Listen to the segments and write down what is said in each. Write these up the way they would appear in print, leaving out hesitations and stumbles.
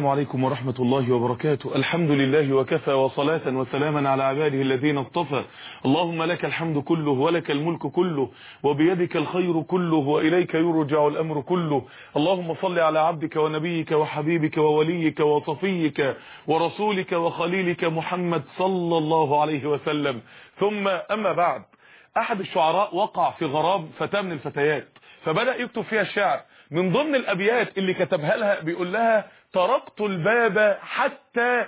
عليكم ورحمة الله وبركاته. الحمد لله وكفى، وصلاة وسلاما على عباده الذين اصطفى. اللهم لك الحمد كله ولك الملك كله وبيدك الخير كله وإليك يرجع الأمر كله. اللهم صل على عبدك ونبيك وحبيبك ووليك وصفيك ورسولك وخليلك محمد صلى الله عليه وسلم. ثم أما بعد، أحد الشعراء وقع في غرام فتاة من الفتيات، فبدأ يكتب فيها الشعر. من ضمن الأبيات اللي كتبها لها بيقول لها: تركت الباب حتى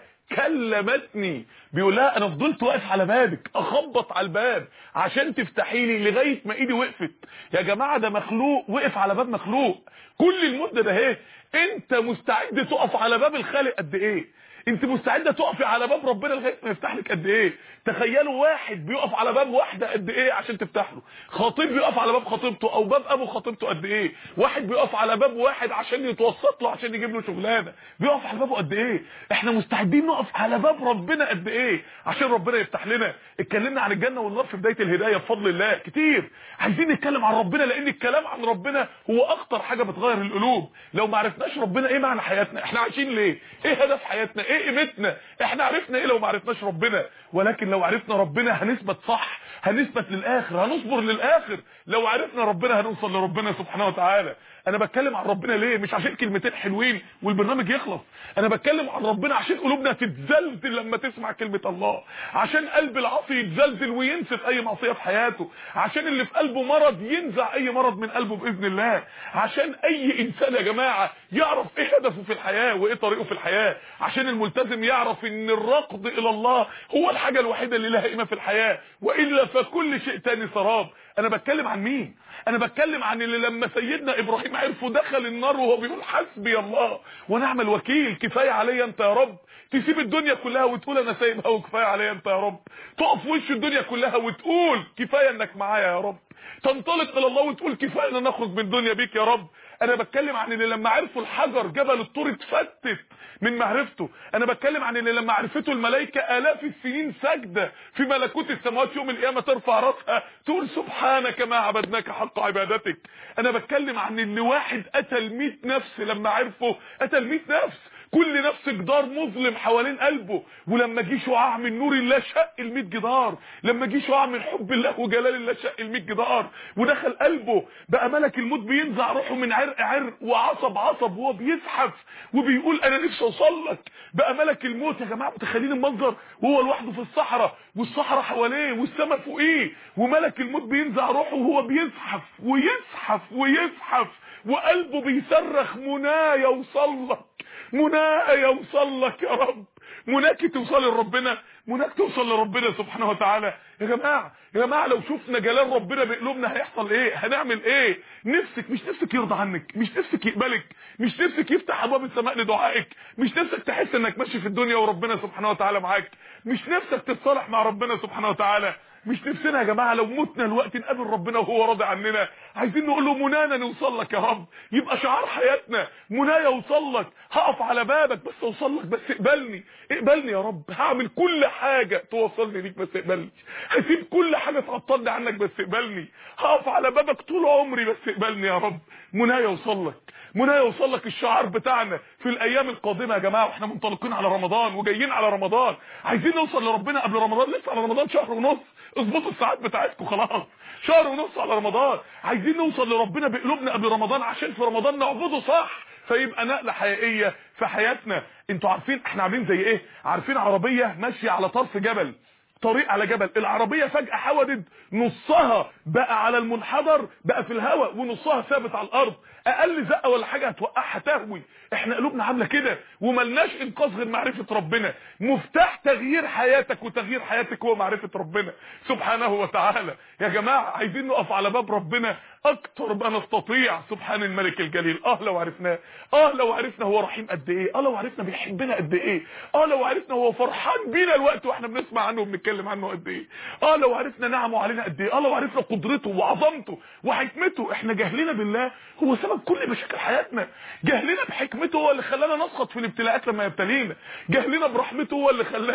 كلمتني. بيقول لها انا فضلت واقف على بابك اخبط على الباب عشان تفتحي لي لغايه ما ايدي وقفت. يا جماعه ده مخلوق وقف على باب مخلوق كل المده ده اهي. انت مستعد تقف على باب الخالق قد ايه؟ انت مستعده تقفي على باب ربنا لغايه ما يفتح لك قد ايه؟ تخيلوا واحد بيقف على باب واحده قد ايه عشان تفتح له. خطيب بيقف على باب خطيبته او باب ابو خطيبته قد ايه؟ واحد بيقف على باب واحد عشان يتوسط له عشان يجيب له شغلانه، بيقف على بابه قد ايه؟ احنا مستعدين نقف على باب ربنا قد ايه عشان ربنا يفتح لنا. اتكلمنا عن الجنه والنار في بدايه الهدايه بفضل الله كتير. عايزين نتكلم عن ربنا لان الكلام عن ربنا هو اخطر حاجه بتغير القلوب. لو ما عرفناش ربنا ايه معنى حياتنا، احنا عايشين ليه، ايه هدف حياتنا، ايه قيمتنا، احنا عرفنا ايه لو ما عرفناش ربنا؟ ولكن لو عرفنا ربنا هنثبت صح، هنثبت للاخر، هنصبر للاخر. لو عرفنا ربنا هنوصل لربنا سبحانه وتعالى. انا بتكلم عن ربنا ليه؟ مش عشان كلمتين حلوين والبرنامج يخلص. انا بتكلم عن ربنا عشان قلوبنا تتزلزل لما تسمع كلمة الله، عشان قلب العاصي يتزلزل وينسف اي معصية في حياته، عشان اللي في قلبه مرض ينزع اي مرض من قلبه باذن الله، عشان اي انسان يا جماعة يعرف ايه هدفه في الحياة وايه طريقه في الحياة، عشان الملتزم يعرف ان الركض الى الله هو الحاجة الوحيدة اللي لها قيمة في الحياة، والا فكل شيء تاني سراب. انا بتكلم عن مين؟ انا بتكلم عن اللي لما سيدنا ابراهيم عرفه دخل النار وهو بيقول حسبي الله ونعم الوكيل، كفايه عليا انت يا رب. تسيب الدنيا كلها وتقول انا سايبها وكفايه عليا انت يا رب. تقف وش الدنيا كلها وتقول كفايه انك معايا يا رب. تنطلق الى الله وتقول كفايه ان نخرج من الدنيا بيك يا رب. انا بتكلم عن اللي لما عرفوا الحجر جبل الطور اتفتت من معرفته. انا بتكلم عن اللي لما عرفته الملائكه الاف السنين سجده في ملكوت السماوات يوم القيامه ترفع راسها تقول سبحانك ما عبدناك حق عبادتك. انا بتكلم عن اللي واحد قتل 100 نفس لما عرفه، قتل 100 نفس، كل نفس جدار مظلم حوالين قلبه، ولما جه شعاع من نور الله شق ال100 جدار، لما جه شعاع من حب الله وجلال الله شق ال100 جدار ودخل قلبه. بقى ملك الموت بينزع روحه من عرق وعصب عصب وهو بيزحف وبيقول انا نفسي اوصل لك. بقى ملك الموت يا جماعه متخيلين المنظر وهو لوحده في الصحراء والصحراء حواليه والسماء فوقيه، وملك الموت بينزع روحه وهو بيزحف ويزحف ويزحف وقلبه بيصرخ منايا اوصل لك، منايا اوصل لك يا رب. مناك توصل لربنا، مناك توصل لربنا سبحانه وتعالى. يا جماعه لو شفنا جلال ربنا بقلوبنا هيحصل ايه؟ هنعمل ايه؟ مش نفسك يرضى عنك، مش نفسك يقبلك، مش نفسك يفتح ابواب السماء لدعائك، مش نفسك تحس انك ماشي في الدنيا وربنا سبحانه وتعالى معاك، مش نفسك تتصالح مع ربنا سبحانه وتعالى. مش نفسنا يا جماعه لو متنا الوقت نقابل ربنا وهو راضي عننا. عايزين نقول له منانا نوصل لك يا رب، يبقى شعار حياتنا منايا اوصل لك، هقف على بابك بس اوصل لك، بس اقبلني يا رب. هعمل كل حاجه توصلني ليك بس اقبلني، هسيب كل حاجه تعطلني عنك بس اقبلني، هقف على بابك طول عمري بس اقبلني يا رب. منايا اوصل لك، منايا اوصل لك الشعار بتاعنا في الايام القادمه يا جماعه، واحنا منطلقين على رمضان وجايين على رمضان. عايزين نوصل لربنا قبل رمضان، لسه على رمضان شهر ونص، اظبطوا الساعات بتاعتكم خلاص، شهر ونص على رمضان. عايزين نوصل لربنا بقلوبنا قبل رمضان عشان في رمضان نعبده صح، فيبقى نقله حقيقيه في حياتنا. انتوا عارفين احنا عاملين زي ايه؟ عارفين عربيه ماشيه على طرف جبل، طريق على جبل، العربيه فجاه حودت، نصها بقى على المنحدر بقى في الهواء ونصها ثابت على الارض، اقل زقه ولا حاجه هتوقعها تهوي. احنا قلوبنا عامله كده وملناش انقاذ غير معرفه ربنا. مفتاح تغيير حياتك وتغيير حياتك هو معرفه ربنا سبحانه وتعالى. يا جماعه عايزين نقف على باب ربنا اكتر ما نستطيع. سبحان الملك الجليل. لو عرفناه، لو عرفنا هو رحيم قد ايه، لو عرفنا بيحبنا قد ايه، لو عرفنا هو فرحان بينا الوقت واحنا بنسمع عنه وبنتكلم عنه قد ايه، لو عرفنا نعمه علينا قد ايه، لو عرفنا قدرته وعظمته وحكمته. احنا جهلنا بالله هو سبب كل مشاكل حياتنا، جهلنا بحكمته هو اللي خلانا نسقط في الابتلاءات لما يبتلينا، جهلنا برحمته هو اللي خلانا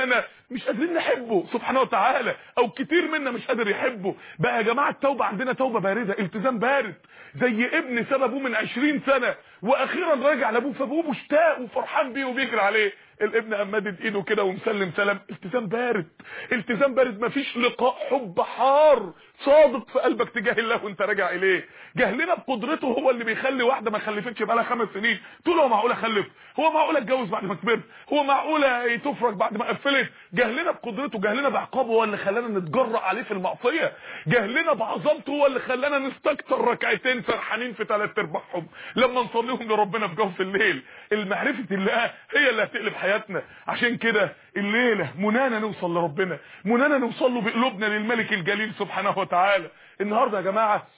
مش قادرين نحبه سبحانه وتعالى، او كتير منا مش قادر يحبه. بقى يا جماعه التوبه عندنا توبه بارده، التزام بارد، زي ابن ساب ابوه من 20 سنه واخيرا راجع لابوه، فابوه مشتاق وفرحان بيه وبيجري عليه، الابن قام مادد ايده كده ومسلم سلام. التزام بارد، التزام بارد، مفيش لقاء حب حار صادق في قلبك تجاه الله وانت راجع اليه. جهلنا بقدرته هو اللي بيخلي واحده ما خلفتش بقى لها 5 سنين تقول هو معقوله اخلف، هو معقوله اتجوز بعد ما كبرت، هو معقوله تفرج بعد ما قفلت. جهلنا بقدرته، جهلنا بعقابه هو اللي خلانا نتجرأ عليه في المعصيه، جهلنا بعظمته هو اللي خلانا نستكتر ركعتين فرحانين في 3 ارباعهم لما نصليهم لربنا في جوف الليل. المعرفه الله هي اللي هتقلب حياتنا. عشان كده الليله منانا نوصل لربنا، منانا نوصل له بقلوبنا للملك الجليل سبحانه وتعالى. النهارده يا جماعه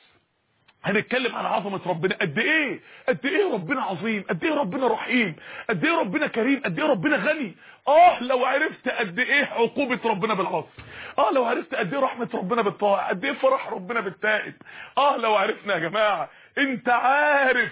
هنتكلم عن عظمه ربنا، قد ايه ربنا عظيم، قد ايه ربنا رحيم، قد ايه ربنا كريم، قد ايه ربنا غني. لو عرفت قد ايه عقوبه ربنا بالعصر، لو عرفت قد ايه رحمه ربنا بالطاعه، قد ايه فرح ربنا بالتائب. لو عرفنا يا جماعه، انت عارف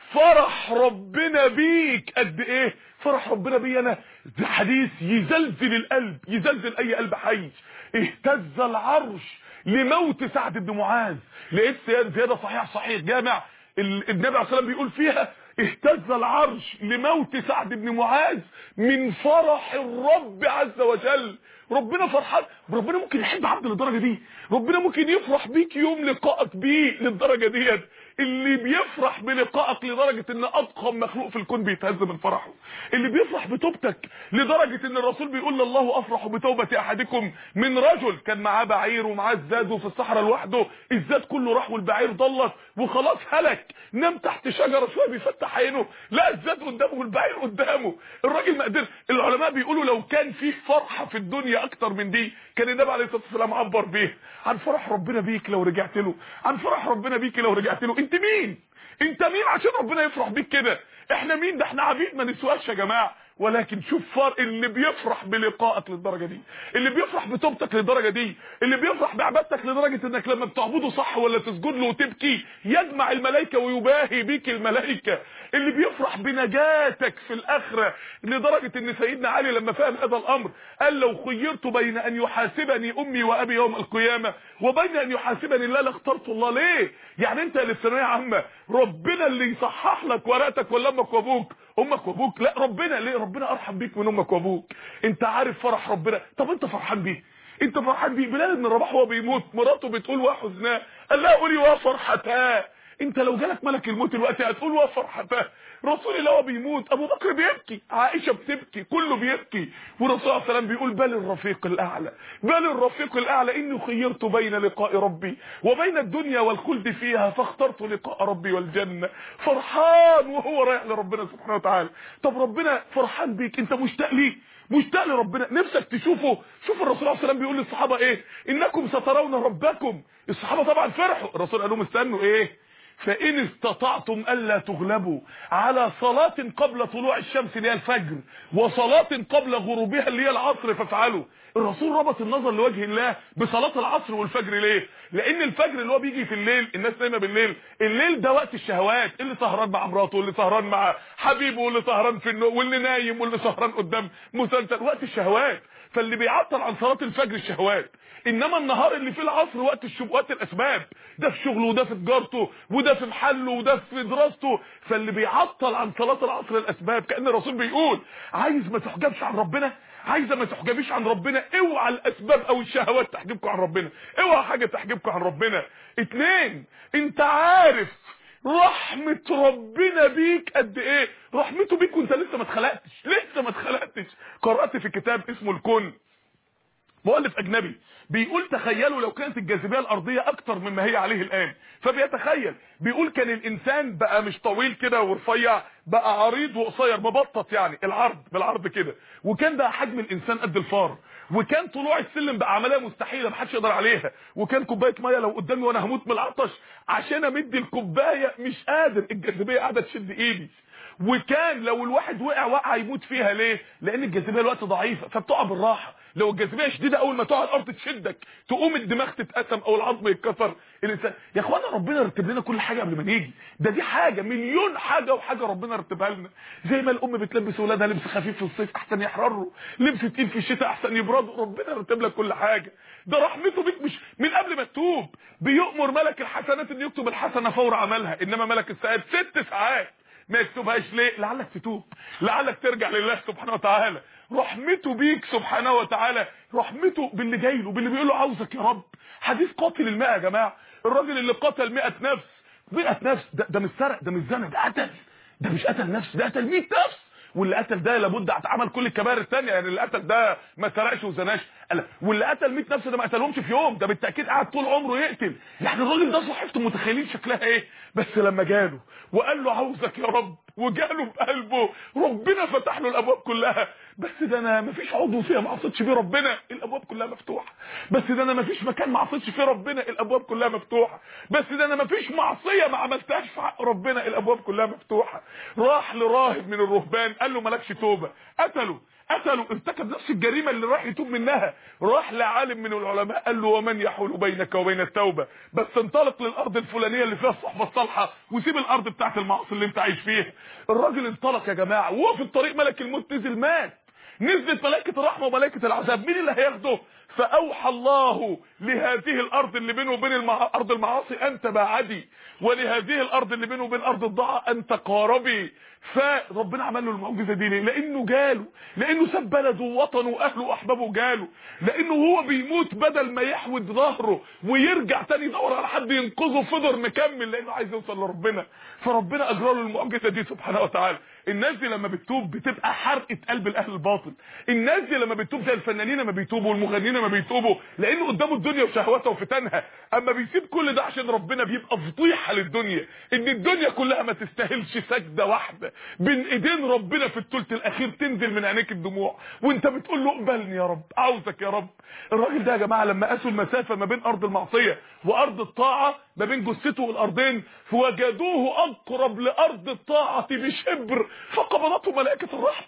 فرح ربنا بيك قد ايه؟ فرح ربنا بي انا ده حديث يزلزل القلب، يزلزل اي قلب حي. اهتز العرش لموت سعد بن معاذ. لقيت زياده صحيح جامع النبي عليه الصلاه والسلام بيقول فيها اهتز العرش لموت سعد بن معاذ من فرح الرب عز وجل. ربنا فرحان، ربنا ممكن يحب عبد للدرجه دي، ربنا ممكن يفرح بيك يوم لقائك بيه للدرجه ديت. اللي بيفرح بلقائك لدرجه ان اضخم مخلوق في الكون بيتهز من فرحه، اللي بيفرح بتوبتك لدرجه ان الرسول بيقول الله افرح بتوبه احدكم من رجل كان معاه بعير ومعاه الزاد وفي الصحراء لوحده، الزاد كله راح والبعير ضلت وخلاص هلك، نام تحت شجره شويه بيفتح عينه لا الزاد قدامه والبعير قدامه، الراجل ما قدر. العلماء بيقولوا لو كان في فرحه في الدنيا اكتر من دي كان النبي عليه الصلاه والسلام عبر بيه عن فرح ربنا بيك لو رجعت له، عن فرح ربنا بيك لو رجعت له. انت مين؟ انت مين عشان ربنا يفرح بيك كده؟ احنا مين؟ ده احنا عبيد ما نسواش يا جماعه. ولكن شوف فرق اللي بيفرح بلقائك للدرجه دي، اللي بيفرح بتوبتك للدرجه دي، اللي بيفرح بعبادتك لدرجه انك لما بتعبده صح ولا تسجد له وتبكي يجمع الملائكه ويباهي بيك الملائكه، اللي بيفرح بنجاتك في الاخره لدرجه ان سيدنا علي لما فهم هذا الامر قال لو خيرت بين ان يحاسبني امي وابي يوم القيامه وبين ان يحاسبني الله لاخترت الله. ليه؟ يعني انت اللي في ثانويه عامه ربنا اللي يصحح لك ورقتك ولا امك وابوك؟ امك وابوك؟ لا ربنا. ليه؟ ربنا ارحم بيك من امك وابوك. انت عارف فرح ربنا، طب انت فرحان بيه؟ انت فرحان بيه؟ بلال بن رباح وهو بيموت مراته بتقول وحزناه قال لها قولي وفرحتاه. انت لو جالك ملك الموت دلوقتي هتقول وفرحتاه. رسول الله بيموت ابو بكر بيبكي، عائشه بتبكي، كله بيبكي، والرسول صلى الله عليه وسلم بيقول بل الرفيق الاعلى، بل الرفيق الاعلى اني خيرت بين لقاء ربي وبين الدنيا والخلد فيها فاخترت لقاء ربي والجنه. فرحان وهو رايح لربنا سبحانه وتعالى. طب ربنا فرحان بيك، انت مشتاق ليه؟ مشتاق لربنا، نفسك تشوفه. شوف الرسول صلى الله عليه وسلم بيقول للصحابه ايه؟ انكم سترون ربكم. الصحابه طبعا فرحوا، الرسول قال لهم استنوا ايه؟ فإن استطعتم ألا تغلبوا على صلاة قبل طلوع الشمس اللي هي الفجر وصلاة قبل غروبها اللي هي العصر فافعلوا. الرسول ربط النظر لوجه الله بصلاة العصر والفجر. ليه؟ لأن الفجر اللي هو بيجي في الليل، الناس نايمة بالليل، الليل ده وقت الشهوات، اللي سهران مع مراته واللي سهران مع حبيبه واللي سهران في النوم واللي نايم واللي سهران قدام مسلسل، وقت الشهوات. فاللي بيعطل عن صلاة الفجر الشهوات، انما النهار اللي فيه العصر وقت الشبهات الاسباب، ده في شغله وده في تجارته وده في محله وده في دراسته، فاللي بيعطل عن صلاة العصر الاسباب. كأن الرسول بيقول عايز ما تحجبش عن ربنا، عايزه ما تحجبيش عن ربنا، اوعى الاسباب او الشهوات تحجبكم عن ربنا، اوعى حاجه تحجبكم عن ربنا. 2 انت عارف رحمة ربنا بيك قد ايه؟ رحمته بيك وانت لسه ما اتخلقتش. قرأت في كتاب اسمه الكون، مؤلف اجنبي بيقول تخيلوا لو كانت الجاذبيه الارضيه اكتر مما هي عليه الان، فبيتخيل بيقول كان الانسان بقى مش طويل كده ورفيع، بقى عريض وقصير مبطط، يعني العرض بالعرض كده، وكان بقى حجم الانسان قد الفار، وكان طلوع السلم بقى عمليه مستحيله محدش يقدر عليها، وكان كوبايه ميه لو قدامي وانا هموت من العطش عشان امد الكوبايه مش قادر، الجاذبيه قاعده تشد ايدي، وكان لو الواحد وقع يموت فيها. ليه؟ لان الجاذبيه الوقت ضعيفه فبتقع بالراحه. لو الجاذبيه شديده اول ما تقع الارض تشدك تقوم الدماغ تتقسم او العظم يتكسر. الانسان يا اخوانا ربنا رتب لنا كل حاجه قبل ما نيجي. دي حاجه مليون حاجه وحاجه ربنا رتبها لنا. زي ما الام بتلبس اولادها لبس خفيف في الصيف احسن يحرروا، لبس تقيل في الشتاء احسن يبردوا. ربنا رتب لك كل حاجه. ده رحمته بيك مش من قبل ما تتوب. بيؤمر ملك الحسنات ان يكتب الحسنه فور عملها، انما ملك السيئات 6 ساعات ما يكتبهاش. ليه؟ لعلك تتوب، لعلك ترجع لله سبحانه وتعالى. رحمته بيك سبحانه وتعالى، رحمته باللي جاي له، باللي بيقول له عاوزك يا رب. حديث قاتل المئة يا جماعه، الراجل اللي قتل 100 نفس، 100 نفس ده مش سرق، ده مش زنا، ده قتل. ده مش قتل نفس، ده قتل 100 نفس. واللي قتل ده لابد اتعمل كل الكبائر الثانيه. يعني اللي قتل ده ما سرقش وزناش، واللي قتل 100 نفس ده ما قتلهمش في يوم، ده بالتاكيد قعد طول عمره يقتل. يعني الراجل ده صحيفته متخيلين شكلها ايه. بس لما جاله وقال له عاوزك يا رب وجاله بقلبه، ربنا فتح له الابواب كلها. بس ده انا مفيش عضو فيها ما عصيتش فيه ربنا، الابواب كلها مفتوحه. بس ده انا مفيش مكان ما عصيتش فيه ربنا، الابواب كلها مفتوحه. بس ده انا مفيش معصيه ما عملتهاش في حق ربنا، الابواب كلها مفتوحه. راح لراهب من الرهبان قال له مالكش توبه، قتله ارتكب نفس الجريمه اللي راح يتوب منها. راح لعالم من العلماء قال له ومن يحول بينك وبين التوبه، بس انطلق للارض الفلانيه اللي فيها الصحبه الصالحه وسيب الارض بتاعت المعاصي اللي انت عايش فيها. الراجل انطلق يا جماعه، وهو في الطريق ملك الموت نزل مات. نزلت ملائكه الرحمه وملائكه العذاب، مين اللي هياخده؟ فاوحى الله لهذه الارض اللي بينه وبين ارض المعاصي ان تباعدي، ولهذه الارض اللي بينه وبين ارض الضاعه ان تقاربي. فربنا عمل له المعجزه دي ليه؟ لانه جاله، لانه ساب بلده ووطنه واهله واحبابه جاله، لانه هو بيموت بدل ما يحود ظهره ويرجع تاني يدور على حد ينقذه فضل مكمل لانه عايز يوصل لربنا. فربنا اجرى له المعجزه دي سبحانه وتعالى. الناس دي لما بتتوب بتبقى حرقه قلب الاهل الباطل. الناس دي لما بتتوب زي الفنانين لما بيتوبوا والمغنيين لما بيتوبوا، لانه قدامه الدنيا وشهواتها وفتنها. اما بيسيب كل ده عشان ربنا بيبقى فضيحه للدنيا، ان الدنيا كلها ما تستاهلش سجده واحده بين ايدين ربنا في الثلث الاخير تنزل من عينيك الدموع وانت بتقول له اقبلني يا رب، عاوزك يا رب. الراجل ده يا جماعه لما قاسوا المسافه ما بين ارض المعصيه وارض الطاعه، ما بين جثته والارضين، فوجدوه اقرب لارض الطاعه بشبر فقبضته ملائكه الرحمه.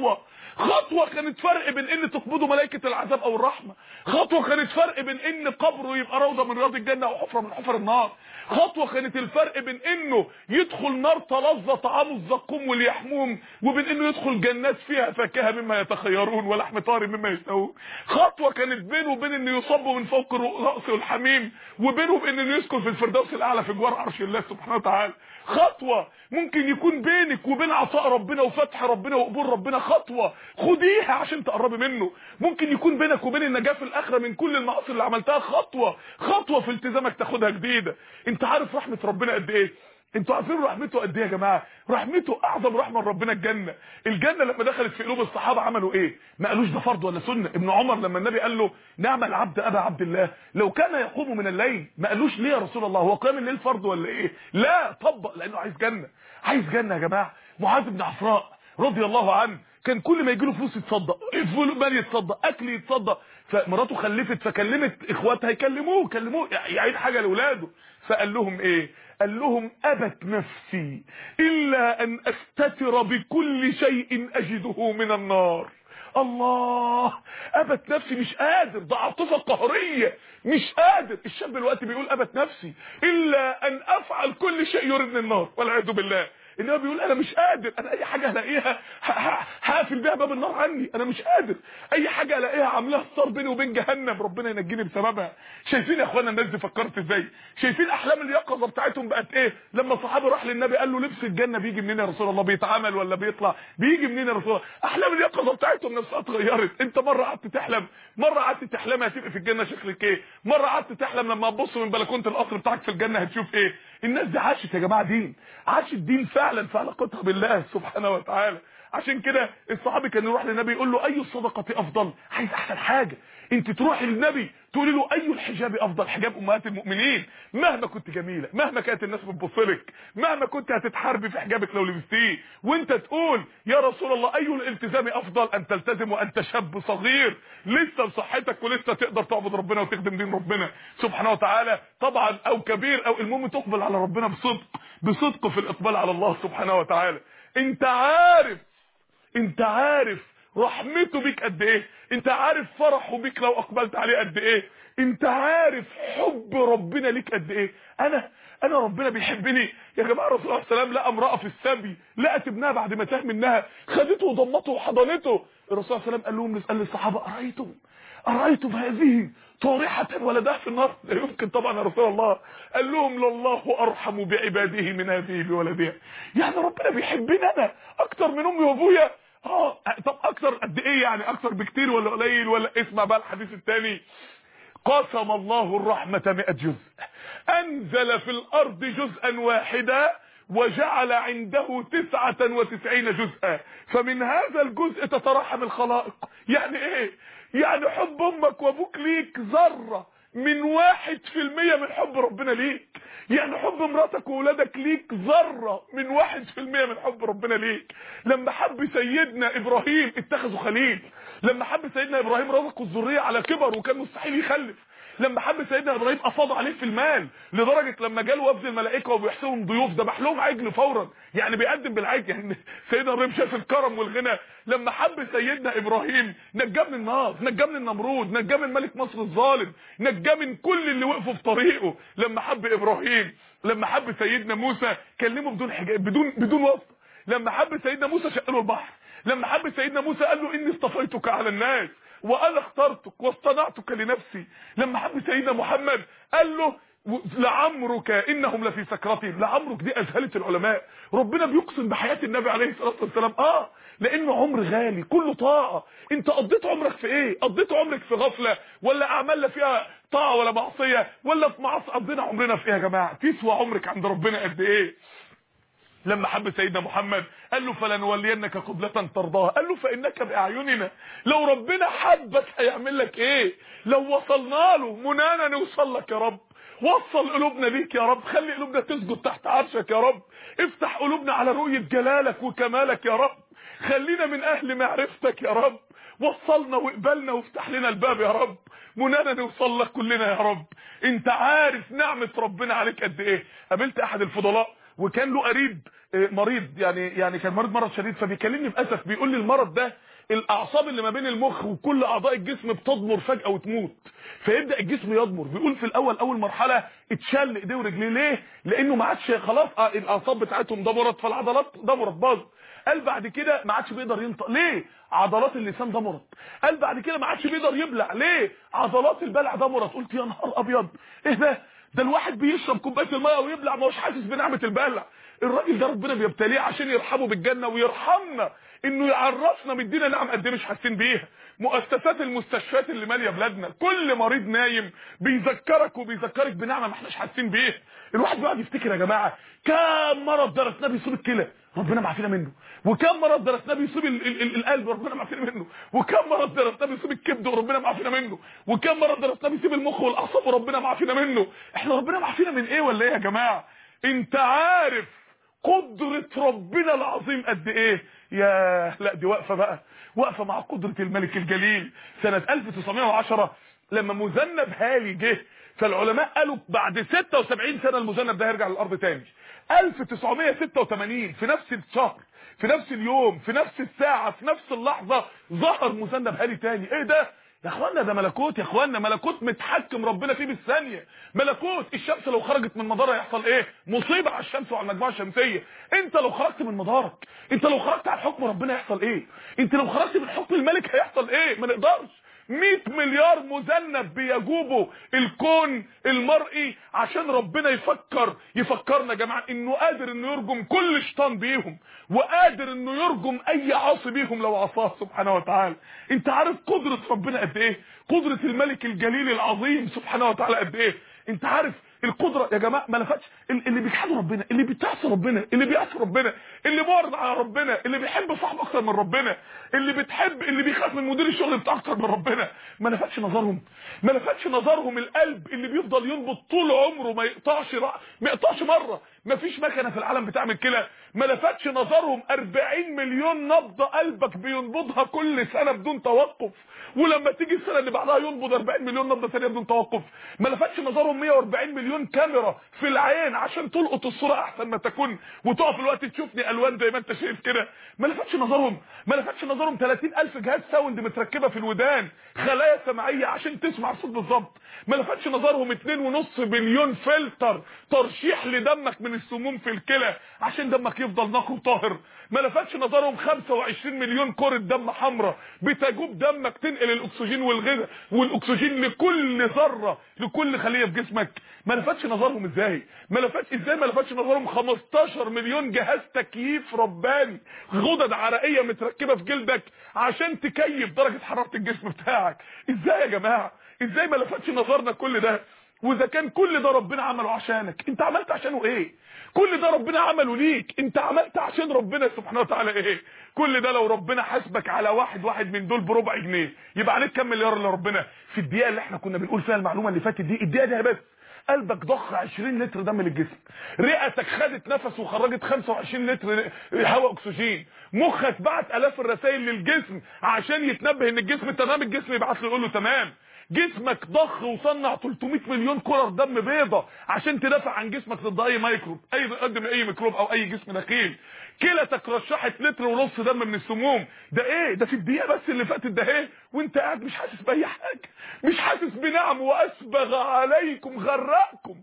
خطوه كانت فرق بين ان تقبضه ملائكه العذاب او الرحمه. خطوه كانت فرق بين ان قبره يبقى روضه من رياض الجنه او حفره من حفر النار. خطوه كانت الفرق بين انه يدخل نار تلظى طعام الزقوم واليحموم، وبين انه يدخل جنات فيها فاكهه مما يتخيرون ولحم طاري مما يشتهون. خطوه كانت بينه وبين انه يصب من فوق راسه الحميم، وبينه وبين انه يسكن في الفردوس الاعلى في جوار عرش الله سبحانه وتعالى. خطوه ممكن يكون بينك وبين عطاء ربنا وفتح ربنا وقبول ربنا، خطوه خديها عشان تقربي منه. ممكن يكون بينك وبين النجاه في الاخره من كل المعاصي اللي عملتها، خطوه في التزامك تاخدها جديده. انت عارف رحمه ربنا قد ايه؟ انتوا عارفين رحمته قد ايه يا جماعه؟ رحمته اعظم رحمه ربنا الجنه لما دخلت في قلوب الصحابه عملوا ايه؟ ما قالوش ده فرض ولا سنه. ابن عمر لما النبي قال له نعم العبد ابا عبد الله لو كان يقوم من الليل، ما قالوش ليه يا رسول الله هو قيام الليل فرض ولا ايه؟ لا، طبق، لانه عايز جنه يا جماعه. معاذ بن عفراء رضي الله عنه كان كل ما يجي له فلوس يتصدق، مال يتصدق، اكل يتصدق. فمراته خلفت فكلمت اخواتها يكلموه يعيد حاجه لاولاده. فقال لهم ايه؟ قال لهم ابت نفسي الا ان استتر بكل شيء اجده من النار. الله، ابت نفسي، مش قادر، ده عاطفه قهريه، مش قادر. الشاب دلوقتي بيقول ابت نفسي الا ان افعل كل شيء يردني النار والعياذ بالله. انما بيقول انا مش قادر، انا اي حاجه هلاقيها هقفل بيها باب النار عني، انا مش قادر. اي حاجه الاقيها عاملاها صار بيني وبين جهنم ربنا ينجيني بسببها. شايفين يا اخوانا الناس دي فكرت ازاي؟ شايفين احلام اليقظه بتاعتهم بقت ايه؟ لما الصحابي راح للنبي قال له لبس الجنه بيجي منين يا رسول الله؟ بيتعمل ولا بيطلع؟ بيجي منين يا رسول الله؟ احلام اليقظه بتاعتهم نفسها اتغيرت. انت مره قعدت تحلم هتبقى في الجنه شكلك ايه؟ مره قعدت تحلم لما تبص من بلكونه القصر بتاعك في الجنه هتشوف ايه؟ الناس دي عاشت يا جماعه دين، عاشت دين فعلا في علاقتها بالله سبحانه وتعالى. عشان كده الصحابي كان يروح للنبي يقول له اي الصدقه افضل؟ عايز احسن حاجه. انت تروح للنبي تقولي له اي الحجاب افضل؟ حجاب امهات المؤمنين. مهما كنت جميله، مهما كانت الناس بتبصلك، مهما كنت هتتحاربي في حجابك لو لبستيه، وانت تقول يا رسول الله اي الالتزام افضل؟ ان تلتزم وانت شاب صغير لسه بصحتك ولسه تقدر تعبد ربنا وتخدم دين ربنا سبحانه وتعالى طبعا، او كبير، او المهم تقبل على ربنا بصدق في الاقبال على الله سبحانه وتعالى. انت عارف رحمته بيك قد ايه، انت عارف فرحه بيك لو اقبلت عليه قد ايه، انت عارف حب ربنا ليك قد ايه. انا ربنا بيحبني يا جماعه. الرسول صلى الله عليه وسلم لقى امراه في السبي، لقت ابنها بعد ما تاه منها، خدته وضمته وحضنته. الرسول صلى الله عليه وسلم قال لهم، قال للصحابه: ارايتم هذه طارحه ولدها في النار؟ لا يمكن طبعا يا رسول الله. قال لهم: لله ارحم بعباده من هذه بولدها. يعني ربنا بيحبني انا اكتر من امي وابويا. طب اكتر قد ايه يعني؟ اكتر بكتير ولا قليل؟ ولا اسمع بقى الحديث الثاني: قسم الله الرحمة 100 جزء، انزل في الارض جزءا واحدا وجعل عنده 99 جزءا، فمن هذا الجزء تترحم الخلائق. يعني ايه؟ يعني حب امك وابوك ليك ذرة من 1% من حب ربنا ليك. يعني حب مراتك وولادك ليك ذرة من 1% من حب ربنا ليك. لما حب سيدنا ابراهيم اتخذوا خليل، لما حب سيدنا ابراهيم رزقه الذرية على كبر وكان مستحيل يخلف، لما حب سيدنا ابراهيم افاض عليه في المال لدرجه لما جاله وفد الملائكه وبيحسبهم ضيوف ذبح لهم عجل فورا، يعني بيقدم بالعجل. يعني سيدنا ابراهيم شاف الكرم والغنى. لما حب سيدنا ابراهيم نجاه من النار، نجاه من النمرود، نجاه من ملك مصر الظالم، نجاه من كل اللي وقفوا في طريقه. لما حب ابراهيم، لما حب سيدنا موسى كلمه بدون حجاب، بدون واسطه. لما حب سيدنا موسى شق له البحر. لما حب سيدنا موسى قال له: اني اصطفيتك على الناس وانا اخترتك واصطنعتك لنفسي. لما حب سيدنا محمد قال له: لعمرك انهم لفي سكرتهم. لعمرك دي اذهلت العلماء. ربنا بيقسم بحياه النبي عليه الصلاه والسلام، لانه عمر غالي كله طاعه. انت قضيت عمرك في ايه؟ قضيت عمرك في غفله ولا اعمال لا فيها طاعه ولا معصيه، ولا في معاصي؟ قضينا عمرنا في ايه يا جماعه؟ تسوى عمرك عند ربنا قد ايه؟ لما حب سيدنا محمد قال له: فلنولينك قبلة ترضاها. قال له: فإنك بأعيننا. لو ربنا حبك هيعمل لك ايه؟ لو وصلنا له منانا نوصل لك يا رب. وصل قلوبنا ليك يا رب، خلي قلوبنا تسجد تحت عرشك يا رب، افتح قلوبنا على رؤية جلالك وكمالك يا رب، خلينا من اهل معرفتك يا رب، وصلنا واقبلنا وافتح لنا الباب يا رب، منانا نوصل لك كلنا يا رب. انت عارف نعمة ربنا عليك قد ايه. قابلت احد الفضلاء وكان له قريب مريض، يعني كان مرض شديد، فبيكلمني باسف بيقول لي: المرض ده الاعصاب اللي ما بين المخ وكل اعضاء الجسم بتضمر فجأة وتموت، فيبدأ الجسم يضمر. بيقول في اول مرحلة اتشل ايديه ورجليه. ليه؟ لانه ما عادش خلاص الاعصاب بتاعتهم ضمرت، فالعضلات ضمرت باظت. قال بعد كده ما عادش بيقدر ينطق. ليه؟ عضلات اللسان ضمرت. قال بعد كده ما عادش بيقدر يبلع. ليه؟ عضلات البلع ضمرت. قلت يا نهار ابيض، ايه ده الواحد بيشرب كوبايه الميه ويبلع ما هوش حاسس بنعمه البلع. الراجل ده ربنا بيبتليه عشان يرحمه بالجنه ويرحمنا، انه يعرفنا مدينا نعم قد ايه مش حاسين بيها. مؤسسات المستشفيات اللي ماليه بلادنا، كل مريض نايم بيذكرك وبيذكرك بنعمه ما احناش حاسين بيها. الواحد بيقعد يفتكر يا جماعه كم مرض درسناه بيصيب الكلى ربنا معافينا منه، وكم مرض درسناه بيصيب القلب ربنا معافينا منه، وكم مرض درسناه بيصيب الكبد وربنا معافينا منه، وكم مرض درسناه بيصيب المخ والاعصاب وربنا معافينا منه. احنا ربنا معافينا من ايه ولا ايه يا جماعه؟ انت عارف قدرة ربنا العظيم قد ايه؟ يا لا دي واقفه بقى، واقفه مع قدرة الملك الجليل. سنة 1910 لما مذنب هالي جه، فالعلماء قالوا بعد 76 سنة المذنب ده هيرجع للارض تاني. 1986 في نفس الشهر، في نفس اليوم، في نفس الساعة، في نفس اللحظة ظهر مذنب هالي تاني. ايه ده يا اخوانا؟ ده ملكوت يا اخوانا، ملكوت متحكم ربنا فيه بالثانيه. ملكوت الشمس لو خرجت من مدارها يحصل ايه؟ مصيبه على الشمس وعلى المجموعه الشمسيه. انت لو خرجت من مدارك، انت لو خرجت عن حكم ربنا يحصل ايه؟ انت لو خرجت من حكم الملك هيحصل ايه؟ ما نقدرش. 100 مليار مذنب بيجوبوا الكون المرئي عشان ربنا يفكرنا يا جماعه انه قادر انه يرجم كل شيطان بيهم، وقادر انه يرجم اي عاصي بيهم لو عصاه سبحانه وتعالى. انت عارف قدرة ربنا قد ايه؟ قدرة الملك الجليل العظيم سبحانه وتعالى قد ايه؟ انت عارف القدرة يا جماعه ما لفتش اللي بيجحدوا ربنا، اللي بيتعصى ربنا، اللي بيعصي ربنا، اللي معرض على ربنا، اللي بيحب صاحبه اكتر من ربنا، اللي بيخاف من مدير الشغل بتاعه اكتر من ربنا. ما لفتش نظرهم القلب اللي بيفضل ينبض طول عمره ما يقطعش مره، مفيش مكنه في العالم بتعمل كده. ما لفتش نظرهم 40 مليون نبضه قلبك بينبضها كل سنه بدون توقف، ولما تيجي السنه اللي بعدها ينبض 40 مليون نبضه ثانيه بدون توقف. ما لفتش نظرهم 140 مليون كاميرا في العين عشان تلقط الصوره احسن ما تكون وتقف الوقت تشوفني الوان زي ما انت شايف كده. ما لفتش نظرهم 30,000 جهاز ساوند متركبه في الودان، خلايا سمعيه عشان تسمع الصوت بالظبط. ما لفتش نظرهم 2.5 بليون فلتر ترشيح لدمك من السموم في الكلى عشان دمك يفضل نقي وطاهر. ما لفتش نظرهم 25 مليون كرة دم حمراء بتجوب دمك تنقل الاكسجين والغذاء والاكسجين لكل ذره لكل خليه في جسمك. ما لفتش نظرهم ازاي؟ ما لفتش نظرهم 15 مليون جهاز تكييف رباني، غدد عرقيه متركبه في جلدك عشان تكيف درجه حراره الجسم بتاعك. ازاي يا جماعه؟ ازاي ما لفتش نظرنا كل ده؟ واذا كان كل ده ربنا عمله عشانك، انت عملت عشانه ايه؟ كل ده ربنا عمله ليك، انت عملت عشان ربنا سبحانه وتعالى ايه؟ كل ده لو ربنا حاسبك على واحد من دول بربع جنيه يبقى عليك كام مليار اللي ربنا. في الدقيقه اللي احنا كنا بنقول فيها المعلومه اللي فاتت دي، الدقيقه دي بس قلبك ضخ 20 لتر دم للجسم، رئتك خدت نفس وخرجت 25 لتر هواء اكسجين، مخك بعت الاف الرسائل للجسم عشان يتنبه ان الجسم تمام، الجسم يبعت له يقول له تمام. جسمك ضخ وصنع 300 مليون كرة دم بيضة عشان تدافع عن جسمك ضد اي ميكروب، اي ميكروب او اي جسم دخيل. كلتك رشحت 1.5 لتر دم من السموم. ده ايه ده في الدقيقه بس اللي فاتت ده ايه؟ وانت قاعد مش حاسس باي حاجه، مش حاسس بنعم. واسبغ عليكم، غرقكم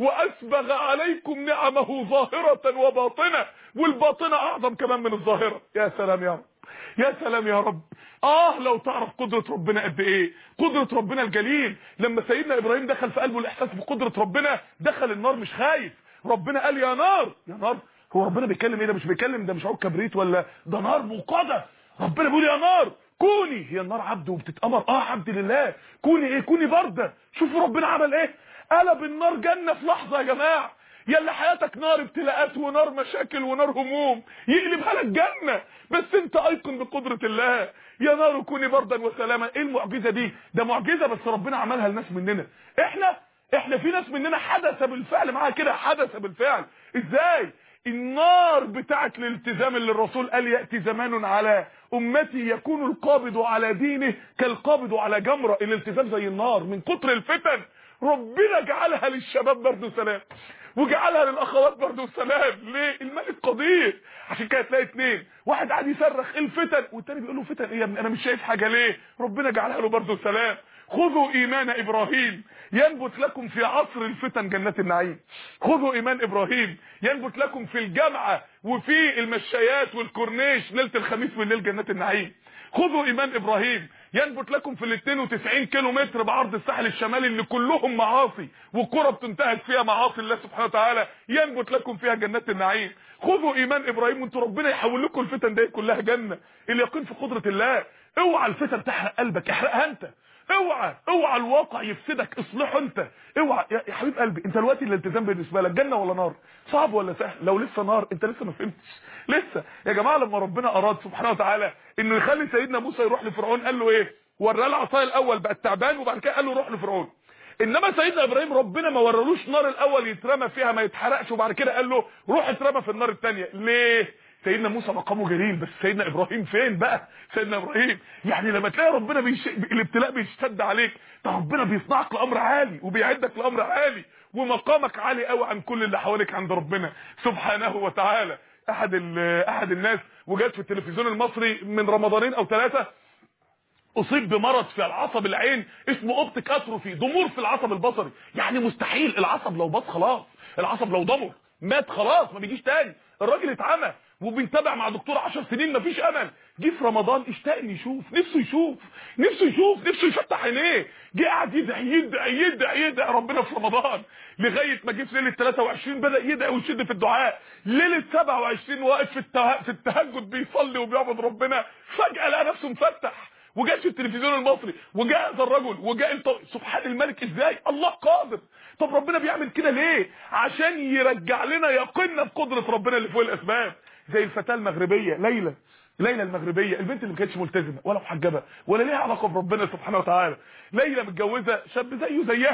واسبغ عليكم نعمه ظاهره وباطنه، والباطنه اعظم كمان من الظاهره. يا سلام يا رب، يا سلام يا رب. لو تعرف قدرة ربنا قد ايه، قدرة ربنا الجليل. لما سيدنا ابراهيم دخل في قلبه الاحساس بقدرة ربنا، دخل النار مش خايف. ربنا قال يا نار يا نار. هو ربنا بيتكلم ايه؟ ده مش بيتكلم، ده مش عود كبريت ولا ده نار موقده. ربنا بيقول يا نار كوني. هي النار عبد وبتتامر، عبد لله. كوني ايه؟ كوني بارده. شوفوا ربنا عمل ايه، قلب النار جنه في لحظه يا جماعه. يلا حياتك نار ابتلاءات ونار مشاكل ونار هموم، يقلبها لك جنه بس انت ايقن بقدره الله. يا نار كوني بردا وسلاما. ايه المعجزه دي؟ ده معجزه بس ربنا عملها لناس مننا. احنا في ناس مننا حدث بالفعل معاها كده، حدث بالفعل. ازاي؟ النار بتاعت الالتزام اللي الرسول قال ياتي زمان على امتي يكون القابض على دينه كالقابض على جمره. الالتزام زي النار من كتر الفتن، ربنا جعلها للشباب برضه سلام، وجعلها للاخوات برضه سلام. ليه؟ الملك قدير. عشان كده تلاقي اتنين، واحد قاعد يصرخ الفتن والتاني بيقول له فتن ايه يا ابني انا مش شايف حاجه. ليه؟ ربنا جعلها له برضه سلام. خذوا ايمان ابراهيم ينبت لكم في عصر الفتن جنات النعيم. خذوا ايمان ابراهيم ينبت لكم في الجامعه وفي المشايات والكورنيش ليله الخميس بالليل جنات النعيم. خذوا ايمان ابراهيم ينبت لكم في ال 92 كيلو متر بعرض الساحل الشمالي اللي كلهم معاصي وقرى بتنتهك فيها معاصي الله سبحانه وتعالى، ينبت لكم فيها جنات النعيم. خذوا ايمان ابراهيم وانتوا ربنا يحول لكم الفتن دي كلها جنه. اليقين في قدره الله. اوعى الفتن تحرق قلبك، احرقها انت. اوعى الواقع يفسدك، اصلحه انت. اوعى يا حبيب قلبي. انت دلوقتي الالتزام بالنسبه لك جنه ولا نار؟ صعب ولا سهل؟ لو لسه نار انت لسه ما فهمتش لسه يا جماعه. لما ربنا اراد سبحانه وتعالى انه يخلي سيدنا موسى يروح لفرعون، قال له ايه؟ وراه العصايه الاول بقت تعبان، وبعد كده قال له روح لفرعون. انما سيدنا ابراهيم ربنا ما ورالوش نار الاول يترمى فيها ما يتحرقش، وبعد كده قال له روح اترمى في النار الثانيه. ليه؟ سيدنا موسى مقامه جليل، بس سيدنا ابراهيم فين بقى؟ سيدنا ابراهيم يعني لما تلاقي ربنا الابتلاء بيشتد عليك، ده ربنا بيصنعك لامر عالي وبيعدك لامر عالي، ومقامك عالي قوي عن كل اللي حواليك عند ربنا سبحانه وتعالى. احد الناس وجات في التلفزيون المصري من رمضانين او 3 اصيب بمرض في العصب العين اسمه اوبتيك اتروفي، ضمور في العصب البصري. يعني مستحيل العصب لو باظ خلاص، العصب لو ضمر مات خلاص ما بيجيش تاني. الراجل اتعمى وبيتابع مع دكتور 10 سنين مفيش امل. جه في رمضان اشتاق ان يشوف، نفسه يفتح عينيه. جه قاعد يدعي ربنا في رمضان لغايه ما جه في ليله 23 بدا يدعي ويشد في الدعاء. ليله 27 واقف في التهجد بيصلي وبيعبد ربنا، فجاه لقى نفسه مفتح وجاء في التلفزيون المصري وجاء هذا الرجل وجاء سبحان الملك. ازاي؟ الله قادر. طب ربنا بيعمل كده ليه؟ عشان يرجع لنا يقيننا بقدره ربنا اللي فوق الاسباب. زي الفتاه المغربيه ليلى المغربيه، البنت اللي ما كانتش ملتزمه ولا محجبه ولا ليها علاقه بربنا سبحانه وتعالى. ليلى متجوزه شاب زيها،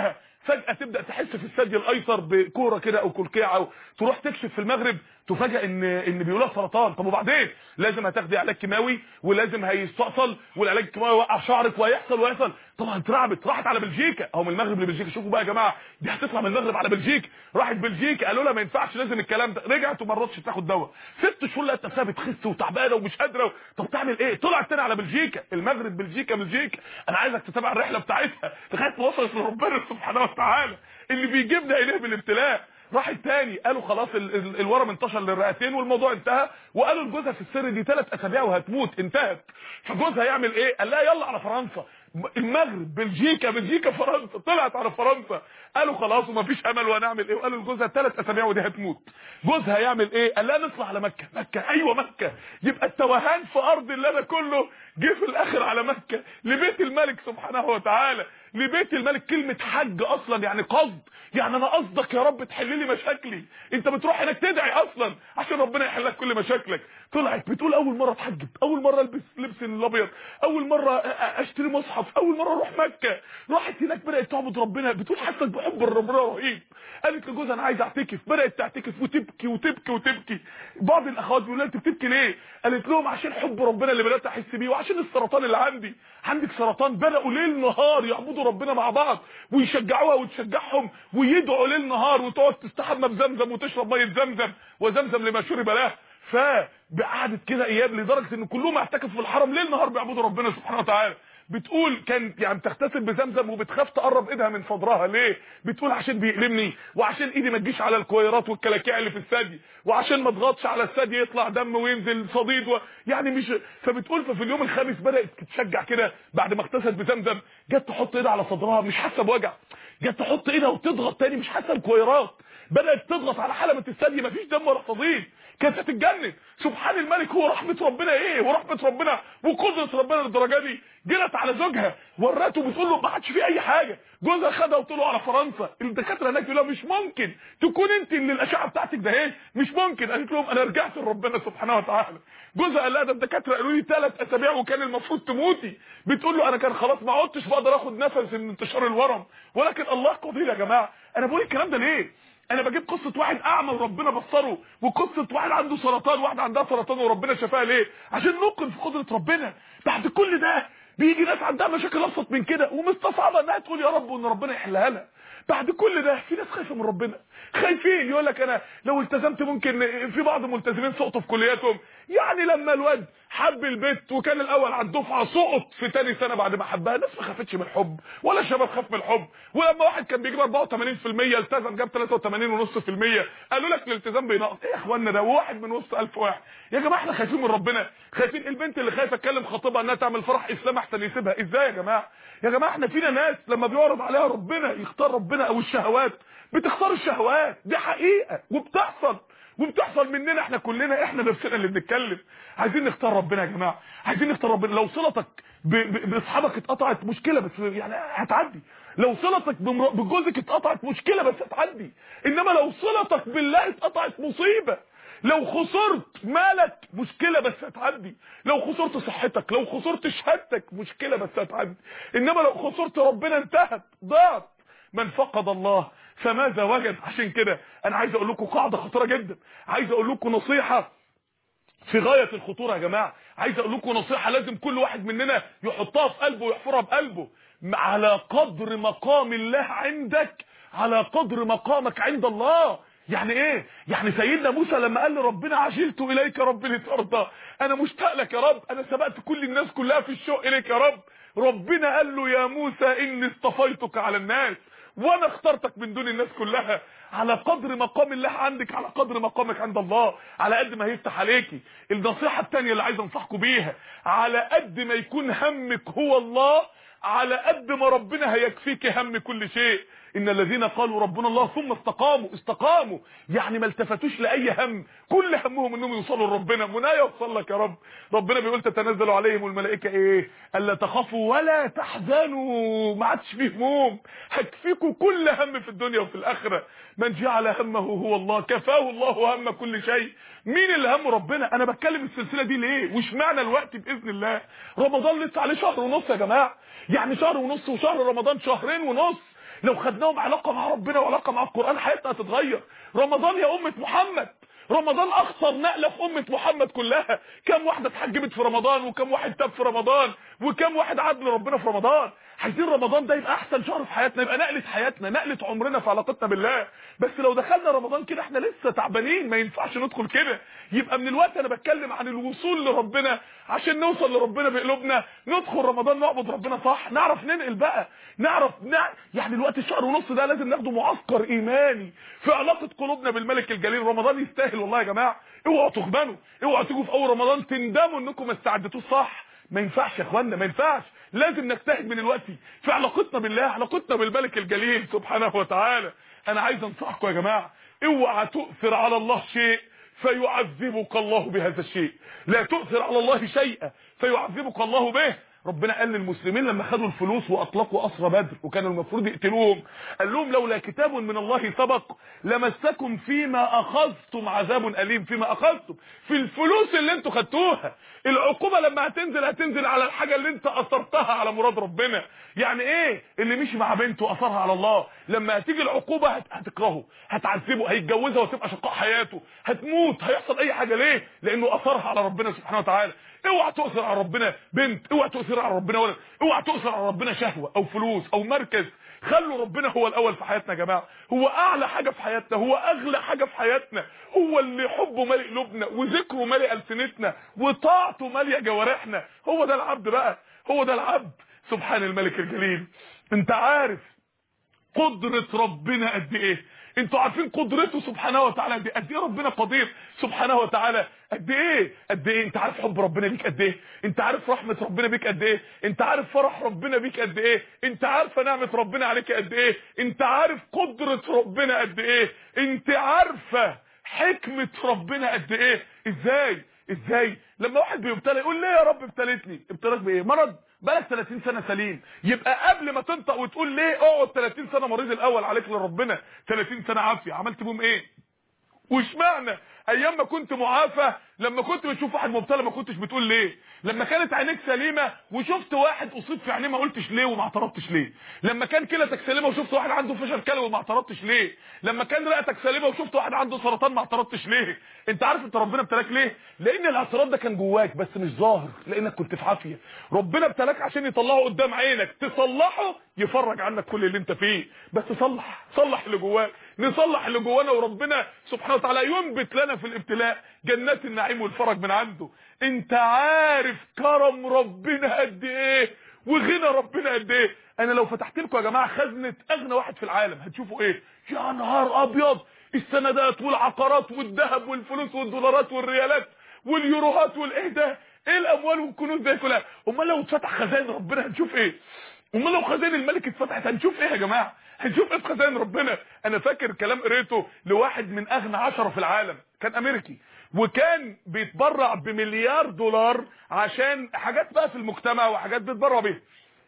فجاه تبدا تحس في الثدي الايسر بكوره كده او كلكيعه، تروح تكشف في المغرب تفاجئ ان بيقولها سرطان. طب وبعدين لازم هتاخدي علاج كيماوي ولازم هيستأصل، والعلاج الكيماوي يوقع شعرك وهيحصل. طبعا اترعبت، راحت على بلجيكا، او من المغرب لبلجيكا. شوفوا بقى يا جماعه، دي هتطلع من المغرب على بلجيكا، راحت بلجيكا قالوا لها ما ينفعش لازم الكلام ده، رجعت وما رضتش تاخد دواء. 6 شهور لقت نفسها بتخس وتعبانه ومش قادره. طب تعمل ايه؟ طلعت تاني على بلجيكا، المغرب بلجيكا. انا عايزك تتابع الرحله بتاعتها لغايه ما وصلت لربنا سبحانه وتعالى اللي بيجيبنا اليه بالابتلاء. راحت تاني قالوا خلاص الورم انتشر للرئتين والموضوع انتهى، وقالوا لجوزها في السر دي 3 اسابيع وهتموت، انتهت. فجوزها يعمل ايه؟ قال لها يلا على فرنسا. المغرب بلجيكا فرنسا، طلعت على فرنسا. قالوا خلاص ومفيش امل وهنعمل ايه؟ وقالوا لجوزها 3 اسابيع ودي هتموت. جوزها يعمل ايه؟ قال لها نطلع على مكه. ايوه مكه، يبقى التوهان في ارض الله ده كله جه في الاخر على مكه، لبيت الملك سبحانه وتعالى، لبيت الملك. كلمه حج اصلا يعني قصد، يعني انا قصدك يا رب تحل لي مشاكلي. انت بتروح هناك تدعي اصلا عشان ربنا يحل لك كل مشاكلك. طلعت بتقول اول مره اتحجب، اول مره البس لبس الابيض، اول مره اشتري مصحف، اول مره اروح مكه. راحت هناك بدات تعبد ربنا، بتقول حاسه بحب ربنا رهيب. قالت لجوزها انا عايزه اعتكف، بدات تعتكف وتبكي. بعض الاخوات بيقولوا انت بتبكي ليه؟ قالت لهم عشان حب ربنا اللي بدات احس بيه، وعشان السرطان اللي عندك سرطان. بداوا ليل نهار يعبدوا ربنا مع بعض ويشجعوها وتشجعهم ويدعوا ليل نهار، وتقعد تستحمى بزمزم وتشرب ميه زمزم، وزمزم لما شرب له. فقعدت كده ايام لدرجه ان كلهم اعتكفوا في الحرم ليل نهار بيعبدوا ربنا سبحانه وتعالى. بتقول كان يعني بتغتسل بزمزم وبتخاف تقرب ايدها من صدرها. ليه؟ بتقول عشان بيألمني، وعشان ايدي ما تجيش على الكويرات والكلاكيع اللي في الثدي، وعشان ما اضغطش على الثدي يطلع دم وينزل صديد يعني مش. فبتقول ففي اليوم الخامس بدات تتشجع كده بعد ما اغتسلت بزمزم، جت تحط ايدها على صدرها مش حاسه بوجع، جت تحط ايدها وتضغط تاني مش حاسه بكويرات، بدات تضغط على حلمه الثدي مفيش دم ولا صديد. كانت هتتجنن. سبحان الملك، هو رحمه ربنا ايه، ورحمه ربنا وقدره ربنا للدرجه دي. جرت على زوجها ورته بتقول له ما عادش في اي حاجه. جوزها خدها وطلعوا على فرنسا. الدكاتره هناك يقولوا مش ممكن تكون انت اللي الاشعه بتاعتك ده ايه، مش ممكن. قالت لهم انا رجعت لربنا سبحانه وتعالى. جوزها قال لها ده الدكاتره قالوا لي 3 اسابيع وكان المفروض تموتي. بتقول له انا كان خلاص ما عدتش بقدر اخد نفس من انتشار الورم، ولكن الله قدير. يا جماعه انا بقول الكلام ده ليه؟ انا بجيب قصه واحد اعمى وربنا بصره، وقصه واحد عنده سرطان واحده عندها سرطان وربنا شفاها. ليه؟ عشان نوقن في قدره ربنا. بعد كل ده بيجي ناس عندها مشاكل ابسط من كده ومستصعبه انها تقول يا رب وان ربنا يحلها لها. بعد كل ده في ناس خايفه من ربنا، خايفين. يقول لك انا لو التزمت ممكن. في بعض الملتزمين سقطوا في كلياتهم، يعني لما الواد حب البنت وكان الاول على الدفعه سقط في ثاني سنه بعد ما حبها. الناس ما خافتش من الحب ولا الشباب خاف من الحب. ولما واحد كان بيجيب 84% التزم جاب 83.5%، قالوا لك الالتزام بينقص. ايه يا اخوانا ده؟ واحد من وسط 1000 واحد. يا جماعه احنا خايفين من ربنا، خايفين. البنت اللي خايفه تكلم خطيبها انها تعمل فرح اسلام احسن يسيبها. ازاي يا جماعه؟ يا جماعه احنا فينا ناس لما بيعرض عليها ربنا يختار ربنا او الشهوات بتختار الشهوات. دي حقيقه وبتحصل مننا احنا كلنا، احنا نفسنا اللي بنتكلم. عايزين نختار ربنا يا جماعه، عايزين نختار ربنا. لو صلتك باصحابك اتقطعت مشكله بس يعني هتعدي، لو صلتك بجوزك اتقطعت مشكله بس هتعدي، انما لو صلتك بالله اتقطعت مصيبه. لو خسرت مالك مشكله بس هتعدي، لو خسرت صحتك، لو خسرت شهادتك مشكله بس هتعدي، انما لو خسرت ربنا انتهت، ضاعت. من فقد الله فماذا وجد؟ عشان كده انا عايز اقول لكم قاعده خطيره جدا، عايز اقول لكم نصيحه في غايه الخطوره يا جماعه، عايز اقول لكم نصيحه لازم كل واحد مننا يحطها في قلبه ويحفرها بقلبه. على قدر مقام الله عندك على قدر مقامك عند الله. يعني ايه؟ يعني سيدنا موسى لما قال لربنا عجلت اليك رب لترضى، انا مشتاق لك يا رب، انا سبقت كل الناس كلها في الشوق اليك يا رب. ربنا قال له يا موسى اني اصطفيتك على الناس وانا اخترتك من دون الناس كلها. على قدر مقام الله عندك على قدر مقامك عند الله، على قد ما هيفتح عليكي. النصيحه الثانيه اللي عايز انصحكم بيها، على قد ما يكون همك هو الله على قد ما ربنا هيكفيك هم كل شيء. ان الذين قالوا ربنا الله ثم استقاموا يعني ما التفتوش لاي هم، كل همهم انهم يوصلوا لربنا. منايا يوصل لك يا رب. ربنا بيقول تتنزل عليهم الملائكه ايه؟ الا تخافوا ولا تحزنوا، ما عادش فيه هموم، هكفيكوا كل هم في الدنيا وفي الاخره. من جعل همه هو الله كفاه الله هم كل شيء. مين اللي همه ربنا؟ انا بتكلم السلسله دي ليه وش معنى الوقت باذن الله؟ رمضان لسه عليه شهر ونص يا جماعه، يعني شهر ونص، وشهر رمضان 2.5 شهر. لو خدناهم علاقه مع ربنا وعلاقه مع القران حياتنا هتتغير. رمضان يا امه محمد، رمضان اخطر نقله في امه محمد كلها. كم واحده اتحجبت في رمضان، وكم واحد تاب في رمضان، وكم واحد عاد لربنا في رمضان. عايزين رمضان ده يبقى احسن شهر في حياتنا، يبقى نقله حياتنا، نقله عمرنا في علاقتنا بالله. بس لو دخلنا رمضان كده احنا لسه تعبانين، ما ينفعش ندخل كده. يبقى من الوقت انا بتكلم عن الوصول لربنا، عشان نوصل لربنا بقلوبنا ندخل رمضان نعبد ربنا صح، نعرف ننقل بقى، يعني الوقت الشهر ونص ده لازم ناخده معسكر ايماني في علاقه قلوبنا بالملك الجليل. رمضان يستاهل والله يا جماعه. اوعوا تخبنوا، اوعوا تيجوا في اول رمضان تندموا انكم ما استعدتوش صح. ما ينفعش يا اخوانا، ما ينفعش. لازم نجتهد من الوقت في علاقتنا بالله، علاقتنا بالملك الجليل سبحانه وتعالى. انا عايز انصحكم يا جماعه، اوعى تؤثر على الله شيء فيعذبك الله بهذا الشيء. لا تؤثر على الله شيئا فيعذبك الله به. ربنا قال للمسلمين لما خدوا الفلوس واطلقوا اسرى بدر وكانوا المفروض يقتلوهم، قال لهم لولا كتاب من الله سبق لمسكم فيما اخذتم عذاب اليم. فيما اخذتم في الفلوس اللي انتوا خدتوها. العقوبه لما هتنزل على الحاجه اللي انت اثرتها على مراد ربنا. يعني ايه اللي مشي مع بنته اثرها على الله، لما هتيجي العقوبه هتكرهه، هتعذبه، هيتجوزها وتبقى شقاء حياته، هتموت، هيحصل اي حاجه. ليه؟ لانه اثرها على ربنا سبحانه وتعالى. اوعى تؤثر على ربنا بنت، اوعى تؤثر على ربنا ولد، اوعى تؤثر على ربنا شهوه او فلوس او مركز. خلوا ربنا هو الاول في حياتنا يا جماعه، هو اعلى حاجه في حياتنا، هو اغلى حاجه في حياتنا، هو اللي حبه مالئ قلوبنا وذكره مالئ السنتنا وطاعته مالئه جوارحنا. هو ده العبد بقى، هو ده العبد. سبحان الملك الجليل. انت عارف قدره ربنا قد ايه؟ انتوا عارفين قدرته سبحانه وتعالى قد ايه؟ ربنا قدير سبحانه وتعالى قد ايه؟ قد ايه؟ انت عارف حب ربنا بيك قد ايه؟ انت عارف رحمه ربنا بيك قد ايه؟ انت عارف فرح ربنا بيك قد ايه؟ انت عارفه نعمه ربنا عليك قد ايه؟ انت عارف قدره ربنا قد ايه؟ انت عارفه حكمه ربنا قد ايه؟ ازاي لما واحد بيبتلى يقول ليه يا رب ابتليتني؟ ابتلاك بايه؟ مرض؟ بقالك 30 سنه سليم. يبقى قبل ما تنطق وتقول ليه اقعد 30 سنه مريض الاول عليك لربنا، 30 سنه عافيه عملت بهم ايه؟ واشمعنى ايام ما كنت معافى لما كنت بتشوف واحد مبتلى ما كنتش بتقول ليه؟ لما كانت عينيك سليمه وشفت واحد اصيب في عينيه ما قلتش ليه وما اعترضتش ليه؟ لما كان كلتك سليمه وشفت واحد عنده فشل كلوي وما اعترضتش ليه؟ لما كان رئتك سليمه وشفت واحد عنده سرطان ما اعترضتش ليه؟ انت عارف انت ربنا ابتلاك ليه؟ لان الاعتراض ده كان جواك بس مش ظاهر، لانك كنت في عافيه. ربنا ابتلاك عشان يطلعه قدام عينك، تصلحه يفرج عنك كل اللي انت فيه. بس صلح اللي جواك، نصلح اللي جوانا وربنا سبحانه وتعالى ينبت لنا في الابتلاء جنات النعيم والفرج من عنده. انت عارف كرم ربنا قد ايه وغنى ربنا قد ايه؟ انا لو فتحت لكم يا جماعه خزنه اغنى واحد في العالم هتشوفوا ايه؟ يا نهار ابيض، السندات والعقارات والذهب والفلوس والدولارات والريالات واليوروهات والاهداء، ايه الاموال والكنوز دي كلها. امال لو اتفتح خزائن ربنا هنشوف ايه؟ امال لو خزائن الملك اتفتحت هنشوف ايه يا جماعه؟ هنشوف ايه في خزائن ربنا؟ انا فاكر كلام قريته لواحد من اغنى 10 في العالم، كان امريكي وكان بيتبرع بمليار دولار عشان حاجات بقى في المجتمع وحاجات بيتبرع بيها.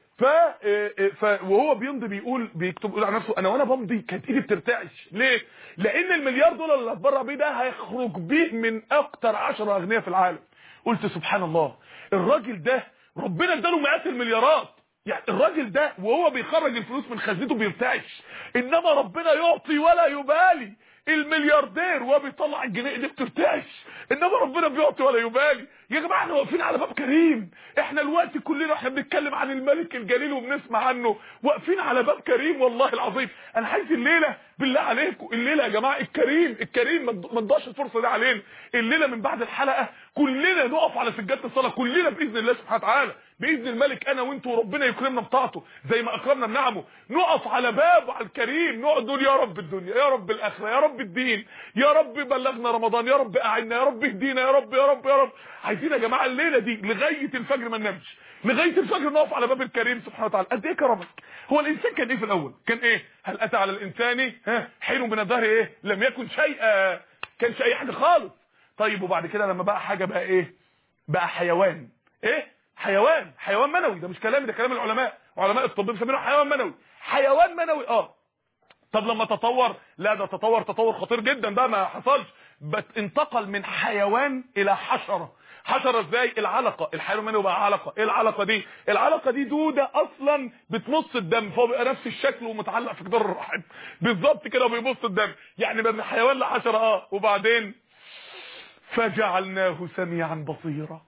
وهو بيمضي بيكتب على نفسه انا وانا بمضي كانت ايدي بترتعش. ليه؟ لان المليار دولار اللي هتبرع بيه ده هيخرج بيه من اكتر 10 اغنياء في العالم. قلت سبحان الله، الراجل ده ربنا اداله مئات المليارات، يعني الراجل ده وهو بيخرج الفلوس من خزنته بيرتعش، انما ربنا يعطي ولا يبالي. الملياردير وهو بيطلع الجنيه دي بترتعش، انما ربنا بيعطي ولا يبالي. يا جماعه احنا واقفين على باب كريم، احنا الوقت كلنا احنا بنتكلم عن الملك الجليل وبنسمع عنه، واقفين على باب كريم والله العظيم. انا عايز الليله بالله عليكم، الليله يا جماعه الكريم ما تضيعش الفرصه دي علينا. الليله من بعد الحلقه كلنا نقف على سجاده الصلاه، كلنا باذن الله سبحانه وتعالى، باذن الملك انا وانتوا وربنا يكرمنا بطاعته زي ما اكرمنا بنعمه، نقف على بابه على الكريم، نقعد نقول يا رب الدنيا، يا رب الاخره، يا رب الدين، يا رب بلغنا رمضان، يا رب اعنا، يا رب اهدينا، يا رب يا رب يا رب. عايزين يا جماعه الليله دي لغايه الفجر ما ننامش، لغايه الفجر نقف على باب الكريم سبحانه وتعالى. قد ايه كرمك. هو الانسان كان ايه في الاول؟ كان ايه؟ هل اتى على الانسان حين من الدهر ايه لم يكن شيئا، كانش اي حاجه خالص. طيب وبعد كده لما بقى حاجه بقى ايه؟ بقى حيوان. ايه؟ حيوان منوي. ده مش كلامي، ده كلام العلماء، علماء الطب بيسموه حيوان منوي. حيوان منوي طب لما تطور، لا ده تطور خطير جدا، ده ما حصلش، بس انتقل من حيوان الى حشره. حشره ازاي؟ العلقه، الحيوان المنوي بقى علقه. ايه العلقه دي؟ العلقه دي دوده اصلا بتمص الدم، فهو بيبقى نفس الشكل ومتعلق في جدار الرحم بالظبط كده وبيمص الدم، يعني من حيوان لحشره. وبعدين فجعلناه سميعا بصيرا.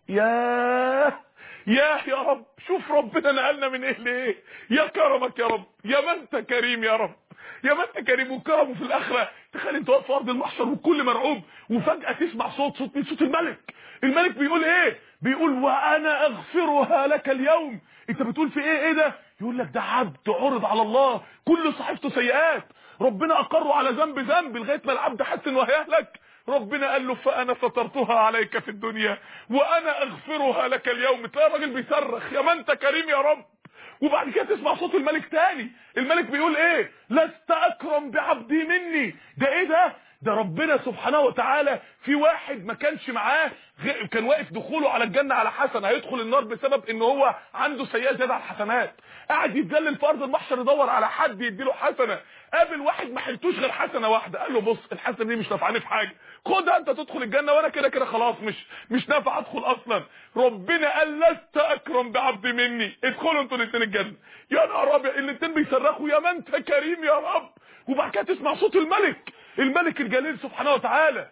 يا رب، شوف ربنا نقلنا من ايه لايه. يا كرمك يا رب، يا ما انت كريم يا رب، يا ما انت كريم. وكرمه في الاخره. تخيل انت واقف في ارض المحشر والكل مرعوب، وفجاه تسمع صوت من صوت الملك. الملك بيقول ايه؟ بيقول وانا اغفرها لك اليوم. انت بتقول في ايه ده؟ يقول لك ده عبد عرض على الله كل صحيفته سيئات، ربنا اقره على ذنب لغايه ما العبد حس انه هيهلك. ربنا قال له فانا سترتها عليك في الدنيا وانا اغفرها لك اليوم. تلاقي الراجل بيصرخ يا ما انت كريم يا رب. وبعد كده تسمع صوت الملك تاني. الملك بيقول ايه؟ لست اكرم بعبدي مني. ده ايه ده؟ ده ربنا سبحانه وتعالى في واحد ما كانش معاه، كان واقف دخوله على الجنه على حسنه، هيدخل النار بسبب ان هو عنده سيئات زياده على الحسنات. قاعد يتذلل في ارض المحشر يدور على حد يديله حسنه. قابل واحد ما حلتوش غير حسنه واحده، قال له بص الحسنه دي مش نافعاني في حاجه، خدها انت تدخل الجنه وانا كده كده خلاص مش نافع ادخل اصلا. ربنا قال لست اكرم بعبدي مني، ادخلوا انتوا الاثنين الجنه. يا نهار ابيض، الاثنين بيصرخوا يا ما انت كريم يا رب. وبعد كده تسمع صوت الملك الجليل سبحانه وتعالى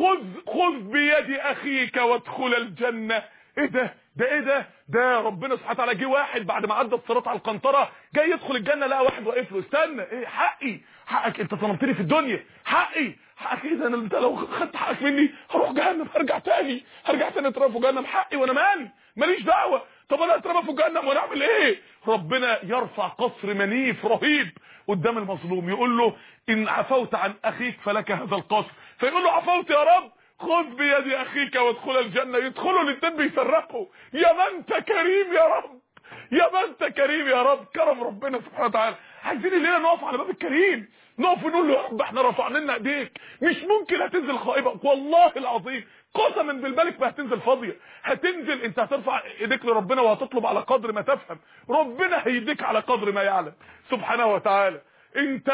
خذ بيد اخيك وادخل الجنه. ايه ده؟ ده ربنا سبحانه وتعالى جه واحد بعد ما عدى الصراط على القنطره جاي يدخل الجنه، لقى واحد واقف له استنى، ايه حقك انت ظلمتني في الدنيا، حقك ايه ده؟ انت لو خدت حقك مني هروح جهنم، هرجع تاني اترمى في جهنم، حقي وانا ماليش دعوه. طب انا اترمى في جهنم وانا اعمل ايه؟ ربنا يرفع قصر منيف رهيب قدام المظلوم، يقول له ان عفوت عن اخيك فلك هذا القصر. فيقول له عفوت يا رب، خذ بيد اخيك وادخل الجنه. يدخلوا الاثنين بيصرخوا يا ما انت كريم يا رب، يا ما انت كريم يا رب. كرم ربنا سبحانه وتعالى. عايزين الليله نقف على باب الكريم، نقف ونقول له يا رب احنا رفعنا لنا ايديك، مش ممكن هتنزل خائبه والله العظيم، قسما بالملك ما هتنزل فاضيه، هتنزل انت هترفع ايديك لربنا وهتطلب على قدر ما تفهم، ربنا هيديك على قدر ما يعلم سبحانه وتعالى. انت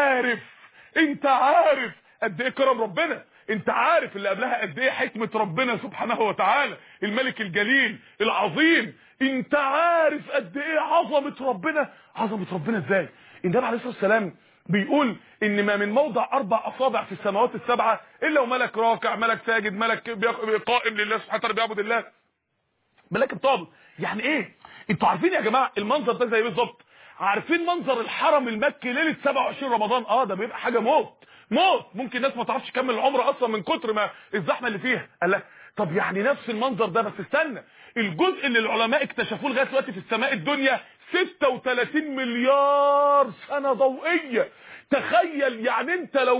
عارف قد ايه كرم ربنا، انت عارف اللي قبلها قد ايه حكمه ربنا سبحانه وتعالى الملك الجليل العظيم. انت عارف قد ايه عظمه ربنا ازاي. النبي عليه الصلاه والسلام بيقول ان ما من موضع 4 اصابع في السماوات ال7 الا وملك راكع، ملك ساجد، ملك قائم لله سبحانه وتعالى بيعبد الله، ملك بتعبد. يعني ايه؟ انتوا عارفين يا جماعه المنظر ده زي بالظبط، عارفين منظر الحرم المكي ليله 27 رمضان؟ ده بيبقى حاجه موت. ممكن ناس ما تعرفش تكمل العمره اصلا من كتر ما الزحمه اللي فيها. قال لك طب يعني نفس المنظر ده، بس استنى، الجزء اللي العلماء اكتشفوه لغايه دلوقتي في السماء الدنيا 36 مليار سنه ضوئيه. تخيل يعني انت لو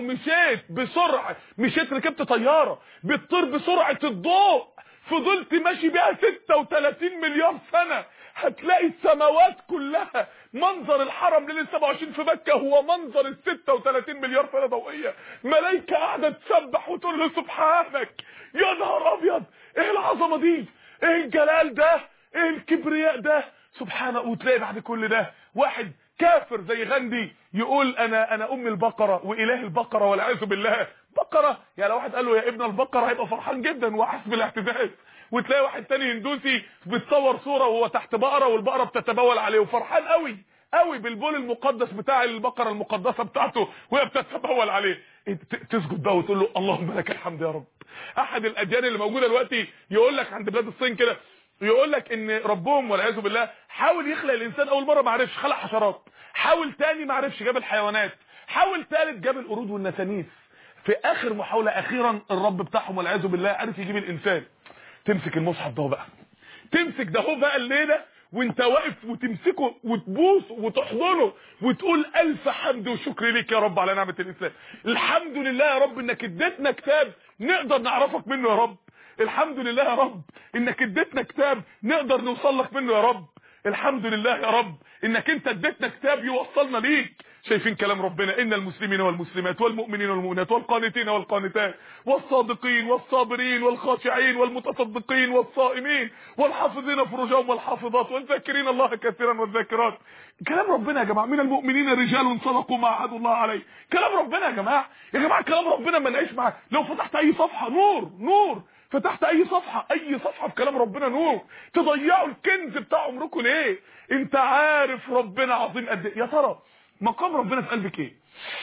مشيت ركبت طياره بتطير بسرعه الضوء، فضلت ماشي بيها 36 مليار سنه، هتلاقي السماوات كلها منظر الحرم ليله 27 في مكه هو منظر ال 36 مليار سنه ضوئيه. ملائكه قاعده تسبح وتقول له سبحانك. يا نهار ابيض، ايه العظمه دي، ايه الجلال ده، ايه الكبرياء ده سبحانه. وتلاقي بعد كل ده واحد كافر زي غاندي يقول انا ام البقره واله البقره والعياذ بالله. بقره يعني لو واحد قال له يا ابن البقره هيبقى فرحان جدا وحاسس بالاعتزاز. وتلاقي واحد تاني هندوسي بتصور صوره وهو تحت بقره والبقره بتتبول عليه وفرحان قوي بالبول المقدس بتاع البقره المقدسه بتاعته وهي بتتبول عليه. تسجد بقى وتقول له اللهم لك الحمد يا رب. احد الاديان اللي موجوده دلوقتي يقول لك عند بلاد الصين كده، يقول لك ان ربهم والعياذ بالله حاول يخلق الانسان، اول مره ما عرفش خلق حشرات، حاول تاني ما عرفش جاب الحيوانات، حاول تالت جاب القرود والنسانيس، في اخر محاوله اخيرا الرب بتاعهم والعياذ بالله عرف يجيب الانسان. تمسك المصحف ده بقى، تمسك ده هو بقى الليله وانت واقف وتمسكه وتبوس وتحضنه وتقول الف حمد وشكر ليك يا رب على نعمه الاسلام. الحمد لله يا رب انك اديتنا كتاب نقدر نعرفك منه يا رب. الحمد لله يا رب انك اديتنا كتاب نقدر نوصل لك منه يا رب. الحمد لله يا رب انك انت اديتنا كتاب يوصلنا ليك. شايفين كلام ربنا؟ ان المسلمين والمسلمات والمؤمنين والمؤمنات والقانتين والقانتات والصادقين والصابرين والخاشعين والمتصدقين والصائمين والحافظين فروجهم والحافظات والذاكرين الله كثيرا والذاكرات. كلام ربنا يا جماعه. من المؤمنين رجال صدقوا ما عهدوا الله عليه. كلام ربنا يا جماعه. كلام ربنا ما نعيش معاه. لو فتحت اي صفحه نور فتحت اي صفحه في كلام ربنا نور. تضيعوا الكنز بتاع عمركم ليه؟ انت عارف ربنا عظيم قد ايه. يا ترى مقام ربنا في قلبك ايه؟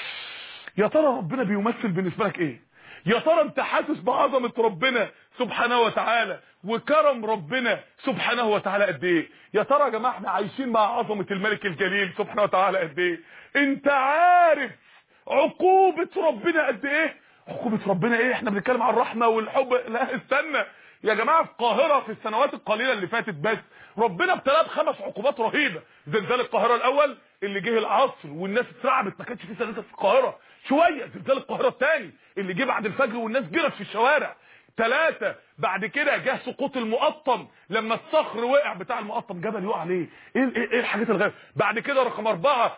يا ترى ربنا بيمثل بالنسبه لك ايه؟ يا ترى انت حاسس بعظمه ربنا سبحانه وتعالى وكرم ربنا سبحانه وتعالى قد ايه؟ يا ترى يا جماعه احنا عايشين مع عظمه الملك الجليل سبحانه وتعالى قد ايه؟ انت عارف عقوبه ربنا قد ايه؟ عقوبه ربنا ايه؟ احنا بنتكلم عن الرحمه والحب. لا استنى يا جماعه، في القاهره في السنوات القليله اللي فاتت بس ربنا ابتلاه ب5 عقوبات رهيبه. زلزال القاهره الاول اللي جه العصر والناس اترعبت، ما كانش في زلزال في القاهره شويه. زلزال القاهره الثاني اللي جه بعد الفجر والناس جرت في الشوارع. 3 بعد كده جه سقوط المقطم لما الصخر وقع بتاع المقطم، جبل يقع عليه. ايه الحاجات الغريبه. بعد كده رقم 4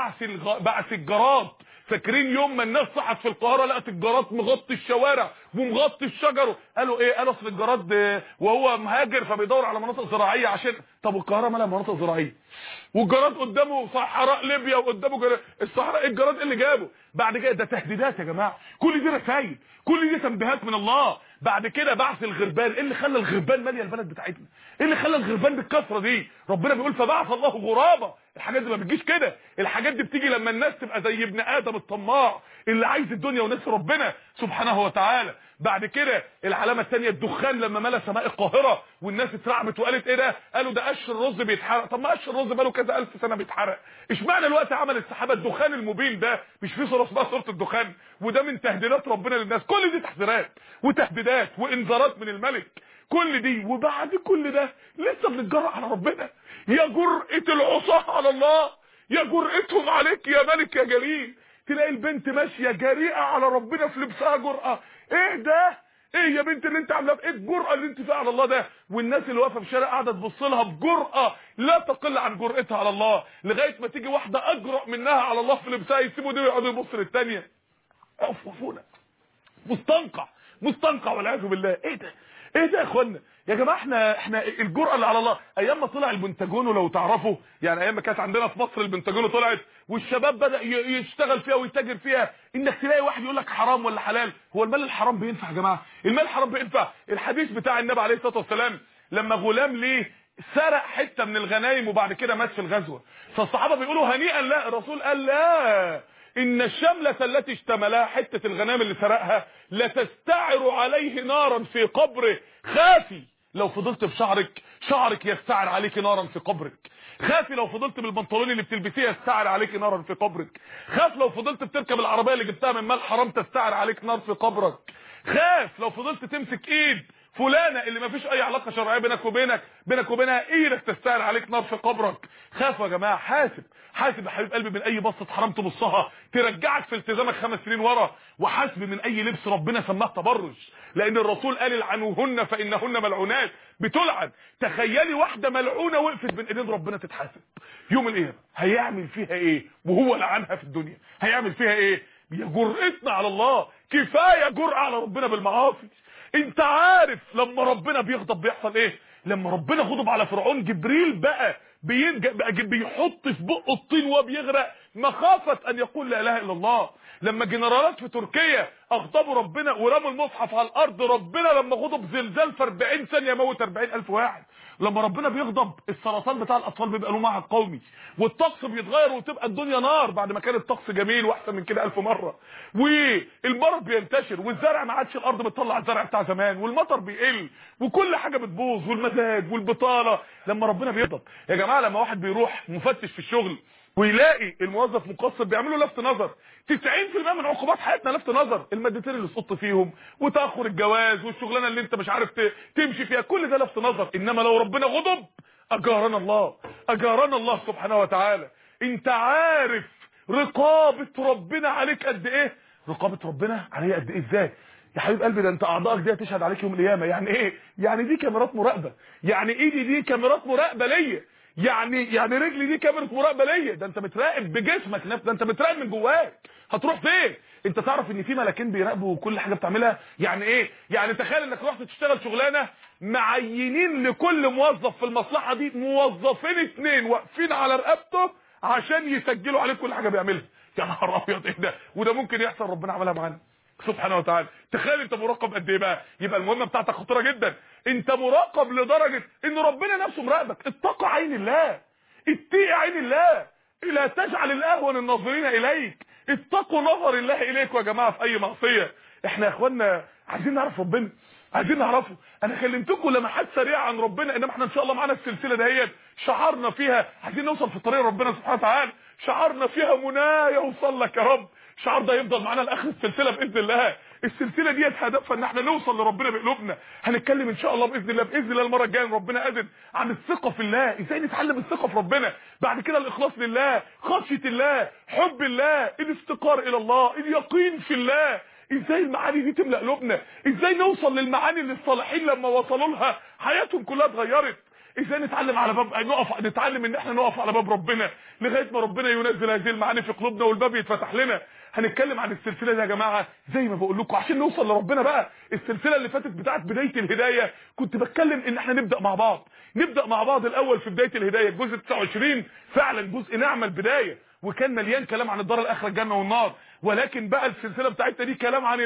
بعث الجراد. فاكرين يوم ما الناس صحت في القاهره لقت الجراد مغطي الشوارع ومغطي الشجر، قالوا ايه؟ قالوا اصل الجراد وهو مهاجر فبيدور على مناطق زراعيه عشان. طب القاهره مالها مناطق زراعيه؟ والجراد قدامه صحراء ليبيا وقدامه الصحراء. الجراد اللي جابه بعد كده ده تهديدات يا جماعه، كل دي رسائل، كل دي تنبيهات من الله. بعد كده بعث الغربان. ايه اللي خلى الغربان ماليه البلد بتاعتنا؟ ايه اللي خلى الغربان بالكثره دي؟ ربنا بيقول فبعث الله غرابا. الحاجات دي ما بتجيش كده، الحاجات دي بتيجي لما الناس تبقى زي ابن ادم الطماع اللي عايز الدنيا ونسي ربنا سبحانه وتعالى. بعد كده العلامه الثانيه الدخان لما ملا سماء القاهره والناس اترعبت وقالت ايه ده؟ قالوا ده قش الرز بيتحرق. طب ما قش الرز بقاله كذا الف سنه بيتحرق، اشمعنى الوقت عمل السحابه الدخان المبين ده؟ مش في صوره اسمها صوره الدخان؟ وده من تهديدات ربنا للناس. كل دي تحذيرات وتهديدات وانذارات من الملك، كل دي. وبعد كل ده لسه بنتجرأ على ربنا. يا جرأة العصاة على الله، يا جرأتهم عليك يا ملك يا جليل. تلاقي البنت ماشيه جريئه على ربنا في لبسها جرأه. ايه ده؟ ايه يا بنت اللي انت عاملاه؟ ايه الجرأه اللي انت فيها على الله ده؟ والناس اللي واقفه في الشارع قاعده تبص لها بجرأه لا تقل عن جرأتها على الله، لغايه ما تيجي واحده اجرأ منها على الله في لبسها يسيبوا دي ويقعدوا يبصوا للثانيه. عفونا مستنقع والعياذ بالله. ايه ده؟ ايه ده يا اخوانا؟ يا جماعه احنا الجرأه اللي على الله. ايام ما طلع البنتاجون لو تعرفوا، يعني ايام ما كانت عندنا في مصر البنتاجون طلعت والشباب بدا يشتغل فيها ويتاجر فيها، انك تلاقي واحد يقول لك حرام ولا حلال. هو المال الحرام بينفع يا جماعه؟ المال الحرام بينفع. الحديث بتاع النبي عليه الصلاه والسلام لما غلام ليه سرق حته من الغنايم وبعد كده مات في الغزوه، فالصحابه بيقولوا هنيئا. لا، الرسول قال لا، ان الشملة التي اشتملها حتة الغنام اللي سرقها لتستعر عليه نارا في قبره. خافي لو فضلت في شعرك يستعر عليك نارا في قبرك. خافي لو فضلت بالبنطلون اللي بتلبسيه يستعر عليك نارا في قبرك. خاف لو فضلت بتركب العربية اللي جبتها من مال حرام تستعر عليك نار في قبرك. خاف لو فضلت تمسك ايد فلانه اللي ما فيش اي علاقه شرعيه بينك وبينها ايدك تستاهل عليك نار في قبرك. خافوا يا جماعه. حاسب يا حبيب قلبي من اي بصه حرام تبصها ترجعك في التزامك 5 سنين ورا. وحاسب من اي لبس ربنا سماه تبرج، لان الرسول قال العنوهن فانهن ملعونات، بتلعن. تخيلي واحده ملعونه وقفت بين ايدين ربنا تتحاسب يوم القيامه، هيعمل فيها ايه وهو لعنها في الدنيا؟ هيعمل فيها ايه؟ يا جرأتنا على الله، كفايه جرأة على ربنا بالمعاصي. انت عارف لما ربنا بيغضب بيحصل ايه؟ لما ربنا غضب على فرعون جبريل بقى بيحط في بقه الطين وبيغرق مخافه ان يقول لا اله الا الله. لما جنرالات في تركيا اغضبوا ربنا ورموا المصحف على الارض، ربنا لما غضب زلزال في 40 ثانيه موت 40,000 واحد. لما ربنا بيغضب السرطان بتاع الاطفال بيبقى له معهد قومي، والطقس بيتغير وتبقى الدنيا نار بعد ما كان الطقس جميل واحسن من كده 1000 مره، والمرض بينتشر والزرع ما عادش الارض بتطلع الزرع بتاع زمان، والمطر بيقل وكل حاجه بتبوظ والمزاج والبطاله. لما ربنا بيغضب يا جماعه، لما واحد بيروح مفتش في الشغل ويلاقي الموظف مقصر بيعملوا لفت نظر. 90% من عقوبات حياتنا لفت نظر، المادتين اللي سقطت فيهم وتاخر الجواز والشغلانه اللي انت مش عارف تمشي فيها، كل ده لفت نظر. انما لو ربنا غضب اجارنا الله سبحانه وتعالى. انت عارف رقابه ربنا عليك قد ايه؟ رقابه ربنا عليا قد ايه؟ ازاي يا حبيب قلبي؟ ده انت اعضائك دي هتشهد عليك يوم القيامه. يعني ايه؟ يعني دي كاميرات مراقبه، يعني ايدي دي كاميرات مراقبه ليا، يعني رجلي دي كاميرا مراقبه ليا. ده انت متراقب بجسمك نفسه، ده انت متراقب من جواك. هتروح فين؟ انت تعرف ان في ملاكين بيراقبوا كل حاجه بتعملها؟ يعني ايه؟ يعني تخيل انك رحت تشتغل شغلانه معينين لكل موظف في المصلحه دي موظفين 2 واقفين على رقبته عشان يسجلوا عليه كل حاجه بيعملها. يا نهار ابيض، ايه ده؟ وده ممكن يحصل، ربنا عملها معانا. سبحانه وتعالى. تخيل انت مراقب قد ايه بقى. يبقى المهمه بتاعتك خطيره جدا. انت مراقب لدرجه ان ربنا نفسه مراقبك. اتقى عين الله، اتقي عين الله، لا تجعل الاهون الناظرين اليك. اتقوا نظر الله اليكم يا جماعه في اي معصيه. احنا يا اخوانا عايزين نعرف ربنا، عايزين نعرفه. انا كلمتكم لمحات سريعه عن ربنا، انما احنا ان شاء الله معانا السلسله دهيت شعارنا فيها عايزين نوصل في طريق ربنا سبحانه وتعالى. شعارنا فيها منايا يوصل لك يا رب. الشعار ده يفضل معانا لاخر السلسله باذن الله. السلسله ديت هدفها ان احنا نوصل لربنا بقلوبنا. هنتكلم ان شاء الله باذن الله المره الجايه ربنا اذن عن الثقه في الله، ازاي نتعلم الثقه في ربنا. بعد كده الاخلاص لله، خشيه الله، حب الله، الافتقار الى الله، اليقين في الله. ازاي المعاني دي تملأ قلوبنا، ازاي نوصل للمعاني اللي الصالحين لما وصلوا لها حياتهم كلها اتغيرت. ازاي نتعلم على باب نتعلم ان احنا نقف على باب ربنا لغايه ما ربنا ينزل هذه المعاني في قلوبنا والباب يتفتح لنا. هنتكلم عن السلسله دي يا جماعه زي ما بقول لكم عشان نوصل لربنا بقى. السلسله اللي فاتت بتاعت بدايه الهدايه كنت بتكلم ان احنا نبدا مع بعض الاول في بدايه الهدايه. الجزء 29 فعلا جزء نعمه البدايه، وكان مليان كلام عن الدار الاخره الجنه والنار. ولكن بقى السلسله بتاعتنا دي كلام عن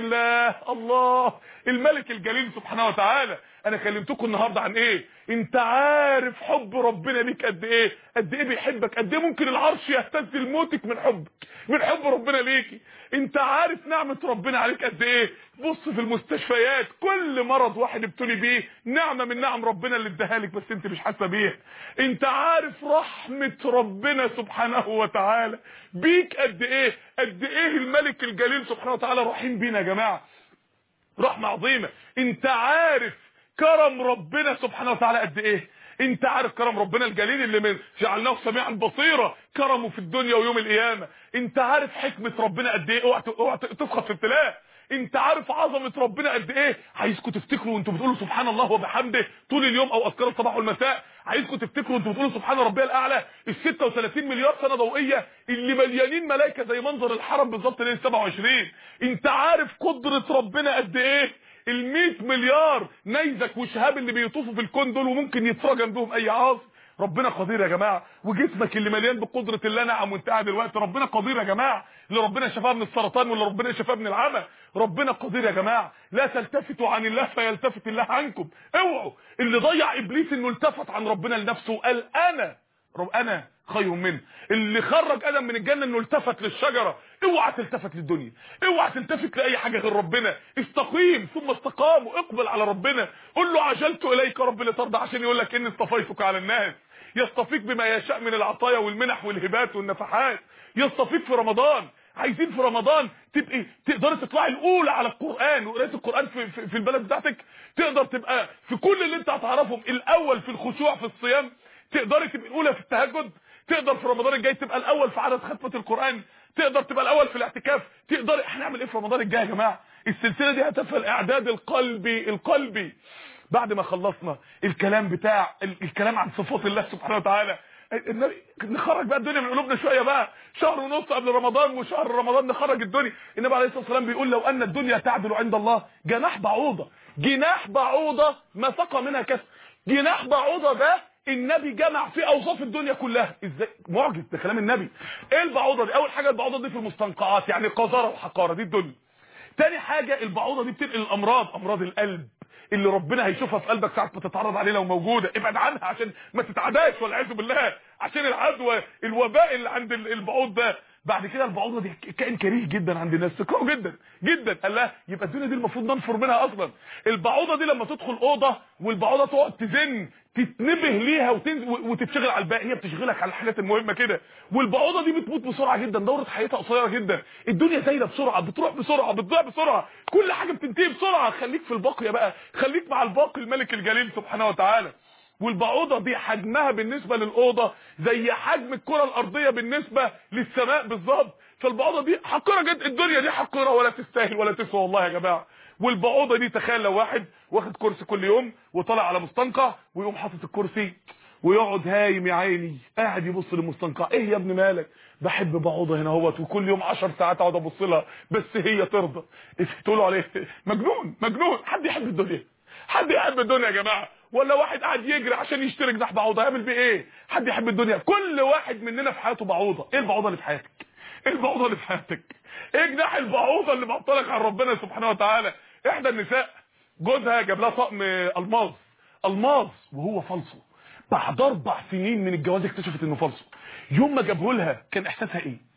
الله الملك الجليل سبحانه وتعالى. انا كلمتكم النهارده عن ايه؟ انت عارف حب ربنا ليك قد ايه؟ قد ايه بيحبك؟ قد ايه ممكن العرش يهتز لموتك من حبك، من حب ربنا ليكي؟ انت عارف نعمه ربنا عليك قد ايه؟ بص في المستشفيات كل مرض واحد ابتلي بيه نعمه من نعم ربنا اللي اداها لك بس انت مش حاسه بيها. انت عارف رحمه ربنا سبحانه وتعالى بيك قد ايه؟ قد ايه الملك الجليل سبحانه وتعالى رحيم بينا يا جماعه، رحمه عظيمه. انت عارف كرم ربنا سبحانه وتعالى قد ايه؟ انت عارف كرم ربنا الجليل اللي من جعلناه سميعا بصيرا، كرمه في الدنيا ويوم القيامه. انت عارف حكمه ربنا قد ايه؟ اوعى تسخط في ابتلاء. انت عارف عظمه ربنا قد ايه؟ عايزكم تفتكروا وانتوا بتقولوا سبحان الله وبحمده طول اليوم او اذكار الصباح والمساء. عايزكم تفتكروا وانتوا بتقولوا سبحان ربي الاعلى ال 36 مليار سنه ضوئيه اللي مليانين ملائكه زي منظر الحرم بالظبط ليله 27. انت عارف قدره ربنا قد ايه؟ ال 100 مليار نيزك وشهاب اللي بيطوفوا في الكون دول وممكن يترجم بهم اي عاصف. ربنا قدير يا جماعه. وجسمك اللي مليان بقدره الله نعم وانت قاعد دلوقتي ربنا قدير يا جماعه. اللي ربنا شفاه من السرطان واللي ربنا شفاه من العمى ربنا قدير يا جماعه. لا تلتفتوا عن الله فيلتفت الله عنكم. اوعوا. اللي ضيع ابليس انه التفت عن ربنا لنفسه وقال انا خير منه. اللي خرج ادم من الجنه انه التفت للشجره. اوعى تلتفت للدنيا، اوعى تلتفت لاي حاجه غير ربنا. استقيم ثم استقاموا، اقبل على ربنا. قل له عجلت اليك رب لترضى، عشان يقول لك اني اصطفيتك على الناس. يصطفيك بما يشاء من العطايا والمنح والهبات والنفحات. يصطفيك في رمضان. عايزين في رمضان تبقي تقدري تطلعي الاولى على القران وقرايه القران في البلد بتاعتك. تقدر تبقى في كل اللي انت هتعرفهم الاول في الخشوع في الصيام. تقدري تبقى الاولى في التهجد. تقدر في رمضان الجاي تبقى الاول في عدد ختمه القران. تقدر تبقى الاول في الاعتكاف. تقدر. هنعمل ايه في رمضان الجاي يا جماعه؟ السلسله دي هتفها الاعداد القلبي. بعد ما خلصنا الكلام عن صفات الله سبحانه وتعالى، نخرج بقى الدنيا من قلوبنا شويه بقى. شهر ونص قبل رمضان وشهر رمضان نخرج الدنيا. النبي عليه الصلاه والسلام بيقول لو ان الدنيا تعدل عند الله جناح بعوضه ما سقى منها كسر. جناح بعوضه ده النبي جمع فيه اوصاف الدنيا كلها. ازاي؟ معجز، ده كلام النبي. ايه البعوضه دي؟ اول حاجه البعوضه دي في المستنقعات، يعني قذاره وحقاره، دي الدنيا. تاني حاجه البعوضه دي بتنقل الامراض، امراض القلب اللي ربنا هيشوفها في قلبك ساعه ما تتعرض عليه لو موجوده. ابعد عنها عشان ما تتعداش والعياذ بالله، عشان العدوى الوباء اللي عند البعوض ده. بعد كده البعوضه دي كائن كريه جدا عند الناس، تكرهه جدا جدا. قال لها يبقى الدنيا دي المفروض ننفر منها اصلا. البعوضه دي لما تدخل اوضه والبعوضه تقعد تزن تتنبه ليها وتتشغل على الباقي، هي بتشغلك على الحاجات المهمه كده. والبعوضه دي بتموت بسرعه جدا، دوره حياتها قصيره جدا. الدنيا زايده بسرعه، بتروح بسرعه، بتضيع بسرعه، كل حاجه بتنتهي بسرعه. خليك في الباقيه بقى، خليك مع الباقي الملك الجليل سبحانه وتعالى. والبعوضه دي حجمها بالنسبه للاوضه زي حجم الكره الارضيه بالنسبه للسماء بالظبط. فالبعوضه دي حقيره جدا. الدنيا دي حقيره ولا تستاهل ولا تسوى والله يا جماعه. والبعوضه دي تخيل لو واحد واخد كرسي كل يوم وطلع على مستنقع ويقوم حاطط الكرسي ويقعد هايم يا عيني قاعد يبص للمستنقع. ايه يا ابن مالك؟ بحب بعوضه هنا اهوت وكل يوم 10 ساعات اقعد ابص لها بس هي ترضى. تقولوا عليه مجنون. حد يحب الدنيا؟ حد يحب الدنيا يا جماعه؟ ولا واحد قاعد يجري عشان يشتري جناح بعوضه يعمل بيه ايه؟ حد يحب الدنيا؟ كل واحد مننا في حياته بعوضه. ايه البعوضه اللي في حياتك؟ ايه البعوضه اللي في حياتك؟ ايه جناح البعوضه اللي معطلك عن ربنا سبحانه وتعالى؟ احدى النساء جوزها جاب لها طقم الماظ وهو فالصو. بعد 4 سنين من الجواز اكتشفت انه فالصو. يوم ما جابه لها كان احساسها ايه؟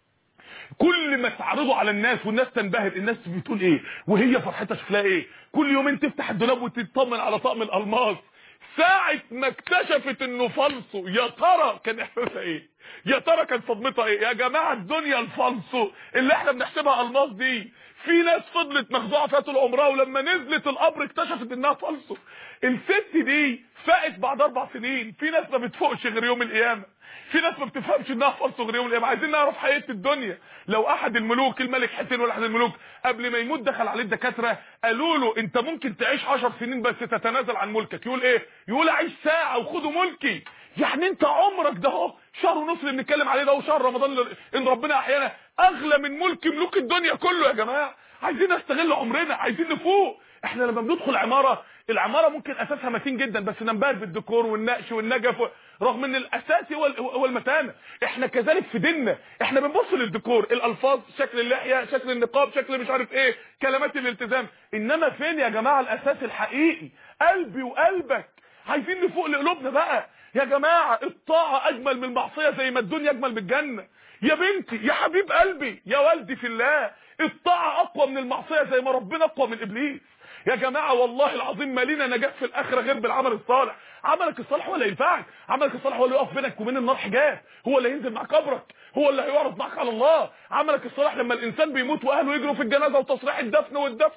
كل ما تعرضه على الناس والناس تنبهر، الناس بتقول ايه وهي فرحتها شكلها ايه؟ كل يومين تفتح الدولاب وتطمن على طقم الالماس. ساعة ما اكتشفت انه فالصو، يا ترى كان احساسها ايه؟ يا ترى كان صدمتها ايه؟ يا جماعه الدنيا الفالصو اللي احنا بنحسبها الماس دي، في ناس فضلت مخدوعه فيها طول عمرها، ولما نزلت القبر اكتشفت انها فالصو. الست دي فاقت بعد 4 سنين. في ناس ما بتفوقش غير يوم القيامه، في ناس ما بتفهمش انها فالصو غير يوم القيامه. عايزين نعرف حقيقه الدنيا. لو احد الملوك، الملك حسين ولا احد الملوك، قبل ما يموت دخل عليه الدكاتره قالوا له انت ممكن تعيش 10 سنين بس تتنازل عن ملكك، يقول ايه؟ يقول اعيش ساعه وخدوا ملكي. يعني انت عمرك ده اهو شهر ونص اللي بنتكلم عليه ده وشهر رمضان ان ربنا احيانا اغلى من ملوك الدنيا كله. يا جماعه عايزين نستغل عمرنا، عايزين نفوق. احنا لما بندخل العماره ممكن اساسها متين جدا بس ننبهر بالديكور والنقش والنجف، رغم ان الاساسي هو المتانه. احنا كذلك في ديننا، احنا بنبص للديكور، الالفاظ، شكل اللحيه، شكل النقاب، شكل مش عارف ايه، كلمات الالتزام، انما فين يا جماعه الاساس الحقيقي؟ قلبي وقلبك. عايزين نفوق لقلوبنا بقى يا جماعه. الطاعه اجمل من المعصيه زي ما الدنيا اجمل من الجنه. يا بنتي، يا حبيب قلبي، يا والدي في الله، الطاعه اقوى من المعصيه زي ما ربنا اقوى من ابليس. يا جماعه والله العظيم ما لينا نجاح في الاخره غير بالعمل الصالح. عملك الصالح هو اللي ينفعك، عملك الصالح هو اللي يقف بينك وبين النار حجاب، هو اللي هينزل معاك قبرك، هو اللي هيعرض معاك على الله. عملك الصالح لما الانسان بيموت واهله يجروا في الجنازه وتصريح الدفن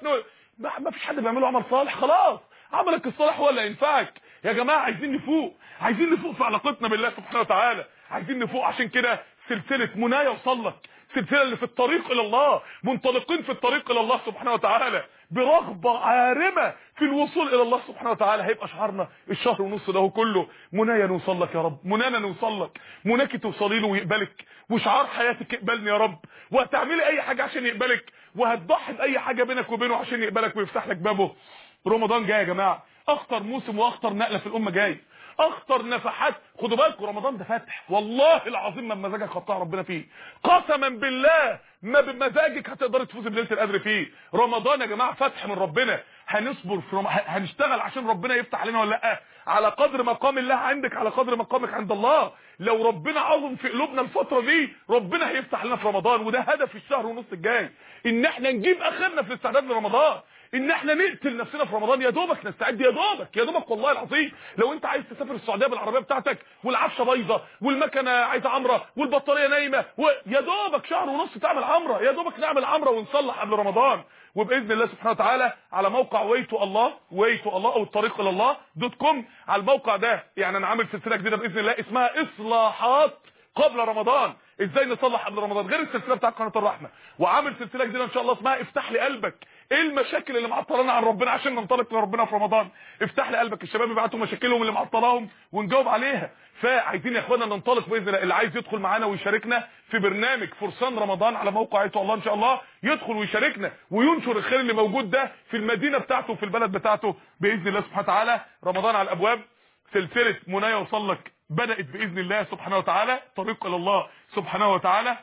ما فيش حد بيعمله عمل صالح. خلاص عملك الصالح هو اللي هينفعك. يا جماعه عايزين نفوق، عايزين نفوق في علاقتنا بالله سبحانه وتعالى، عايزين نفوق. عشان كده سلسله منايا وصلك، سلسله اللي في الطريق الى الله، منطلقين في الطريق الى الله سبحانه وتعالى برغبه عارمه في الوصول الى الله سبحانه وتعالى. هيبقى شعارنا الشهر ونص ده كله منايا نوصل لك يا رب، منانا نوصل لك، مناكي توصلي له ويقبلك، وشعار حياتك اقبلني يا رب، وهتعملي اي حاجه عشان يقبلك، وهتضحي باي حاجه بينك وبينه عشان يقبلك ويفتح لك بابه. رمضان جاي يا جماعه، اخطر موسم واخطر نقله في الامه جاي، اخطر نفحات. خدوا بالكم رمضان ده فتح، والله العظيم ما بمزاجك خطها ربنا فيه، قسما بالله ما بمزاجك هتقدر تفوز بليله القدر فيه. رمضان يا جماعه فتح من ربنا. هنصبر في هنشتغل عشان ربنا يفتح علينا ولا لا؟ على قدر مقام الله عندك، على قدر مقامك عند الله. لو ربنا عظم في قلوبنا الفتره دي ربنا هيفتح لنا في رمضان. وده هدف الشهر ونص الجاي، ان احنا نجيب اخرنا في الاستعداد لرمضان، ان احنا نقتل نفسنا في رمضان. يا دوبك نستعد، يا دوبك والله العظيم. لو انت عايز تسافر السعوديه بالعربيه بتاعتك والعفشه بايظه والمكنه عايزه عمره والبطاريه نايمه، يا دوبك شهر ونص تعمل عمره، يا دوبك نعمل عمره ونصلح قبل رمضان. وباذن الله سبحانه وتعالى على موقع ويتو الله او الطريق الى الله .com، على الموقع ده يعني انا عامل سلسله جديده باذن الله اسمها اصلاحات قبل رمضان، ازاي نصلح قبل رمضان غير السلسله بتاعت قناه الرحمه. وعامل سلسله جديده ان شاء الله اسمها افتح لي قلبك، ايه المشاكل اللي معطلانا عن ربنا عشان ننطلق لربنا في رمضان. افتح لي قلبك، الشباب يبعتوا مشاكلهم اللي معطلاهم ونجاوب عليها. فعايزين يا اخوانا ننطلق باذن الله. اللي عايز يدخل معانا ويشاركنا في برنامج فرسان رمضان على موقع ويتو الله ان شاء الله يدخل ويشاركنا وينشر الخير اللي موجود ده في المدينه بتاعته وفي البلد بتاعته باذن الله سبحانه وتعالى. رمضان على الابواب، سلسله منايا وصلك بدات باذن الله سبحانه وتعالى، طريق الى الله سبحانه وتعالى.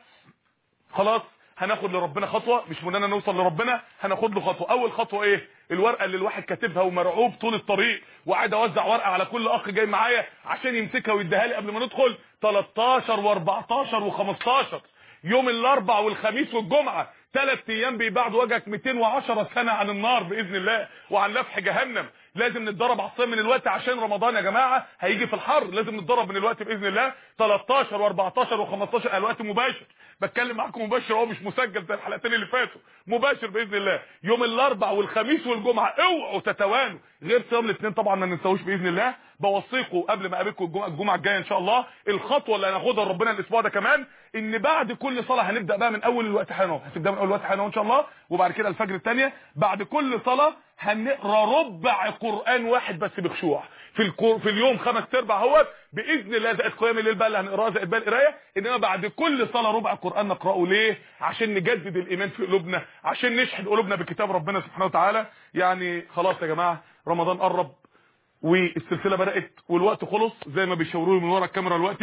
خلاص هناخد لربنا خطوه، مش مننا نوصل لربنا، هناخد له خطوه. اول خطوه ايه؟ الورقه اللي الواحد كاتبها ومرعوب طول الطريق وقاعد اوزع ورقه على كل اخ جاي معايا عشان يمسكها ويديها لي قبل ما ندخل. 13 و14 و15 يوم الاربع والخميس والجمعه، 3 ايام بيبعد وجهك 210 سنه عن النار باذن الله وعن لفح جهنم. لازم نتدرب على الصيام من الوقت عشان رمضان يا جماعه هيجي في الحر، لازم نتدرب من الوقت باذن الله. 13 و14 و15 الوقت مباشر، بتكلم معاكم مباشر اهو، مش مسجل زي الحلقتين اللي فاتوا، مباشر باذن الله يوم الاربع والخميس والجمعه. اوعوا تتوانوا، غير صيام الاثنين طبعا ما ننساوش باذن الله. بوصيكم قبل ما اقابلكم الجمعه الجايه ان شاء الله، الخطوه اللي هناخدها ربنا الاسبوع ده كمان، ان بعد كل صلاه هنبدا بقى من اول الوقت حالا، هتبدا من اول الوقت حالا ان شاء الله، وبعد كده الفجر الثانيه. بعد كل صلاه هنقرا ربع قران واحد بس بخشوع في اليوم 5/4 اهوت باذن الله، زائد قيام الليل بقى اللي هنقراه، زائد بقى القرايه. انما بعد كل صلاه ربع قران نقراه. ليه؟ عشان نجدد الايمان في قلوبنا، عشان نشحن قلوبنا بكتاب ربنا سبحانه وتعالى. يعني خلاص يا جماعه رمضان قرب والسلسله بدات والوقت خلص زي ما بيشاوروا لي من ورا الكاميرا دلوقتي،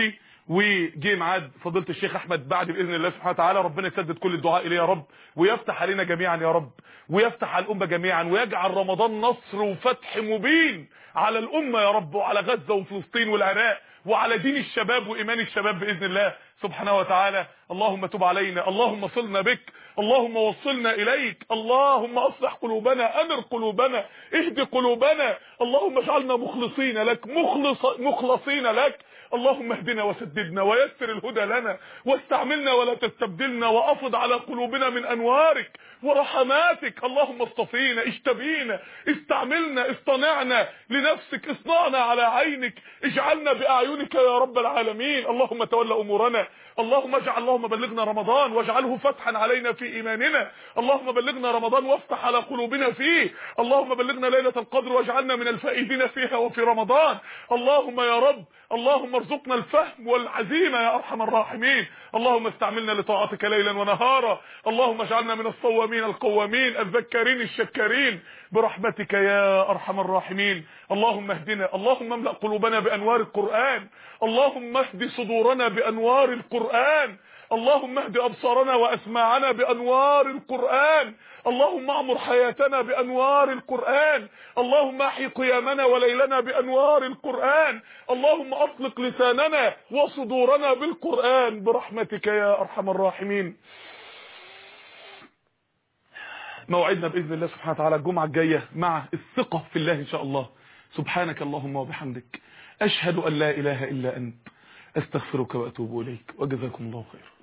وجي ميعاد فضيله الشيخ احمد بعد باذن الله سبحانه وتعالى. ربنا يسدد كل الدعاء اليه يا رب، ويفتح علينا جميعا يا رب، ويفتح على الامه جميعا، ويجعل رمضان نصر وفتح مبين على الامه يا رب، وعلى غزه وفلسطين والعراق، وعلى دين الشباب وايمان الشباب باذن الله سبحانه وتعالى. اللهم تب علينا، اللهم صلنا بك، اللهم وصلنا اليك، اللهم اصلح قلوبنا، امر قلوبنا، اهد قلوبنا، اللهم اجعلنا مخلصين لك، مخلصين لك. اللهم اهدنا وسددنا ويسر الهدى لنا، واستعملنا ولا تستبدلنا، وافض على قلوبنا من انوارك ورحماتك. اللهم اصطفينا، اشتبينا، استعملنا، اصطنعنا لنفسك، اصنعنا على عينك، اجعلنا باعينك يا رب العالمين. اللهم تولى امورنا، اللهم بلغنا رمضان واجعله فتحا علينا في ايماننا. اللهم بلغنا رمضان وافتح على قلوبنا فيه. اللهم بلغنا ليلة القدر واجعلنا من الفائزين فيها وفي رمضان. اللهم يا رب، اللهم ارزقنا الفهم والعزيمة يا ارحم الراحمين. اللهم استعملنا لطاعتك ليلا ونهارا. اللهم اجعلنا من الصوامين القوامين الذكارين الشكارين برحمتك يا ارحم الراحمين. اللهم اهدنا، اللهم املأ قلوبنا بانوار القرآن، اللهم اهد صدورنا بانوار القرآن، اللهم اهد ابصارنا واسماعنا بانوار القرآن، اللهم اعمر حياتنا بانوار القرآن، اللهم احي قيامنا وليلنا بانوار القرآن، اللهم اطلق لساننا وصدورنا بالقرآن برحمتك يا ارحم الراحمين. موعدنا باذن الله سبحانه وتعالى الجمعه الجايه مع الثقه في الله ان شاء الله. سبحانك اللهم وبحمدك، اشهد ان لا اله الا انت، استغفرك واتوب اليك، وجزاكم الله خيرا.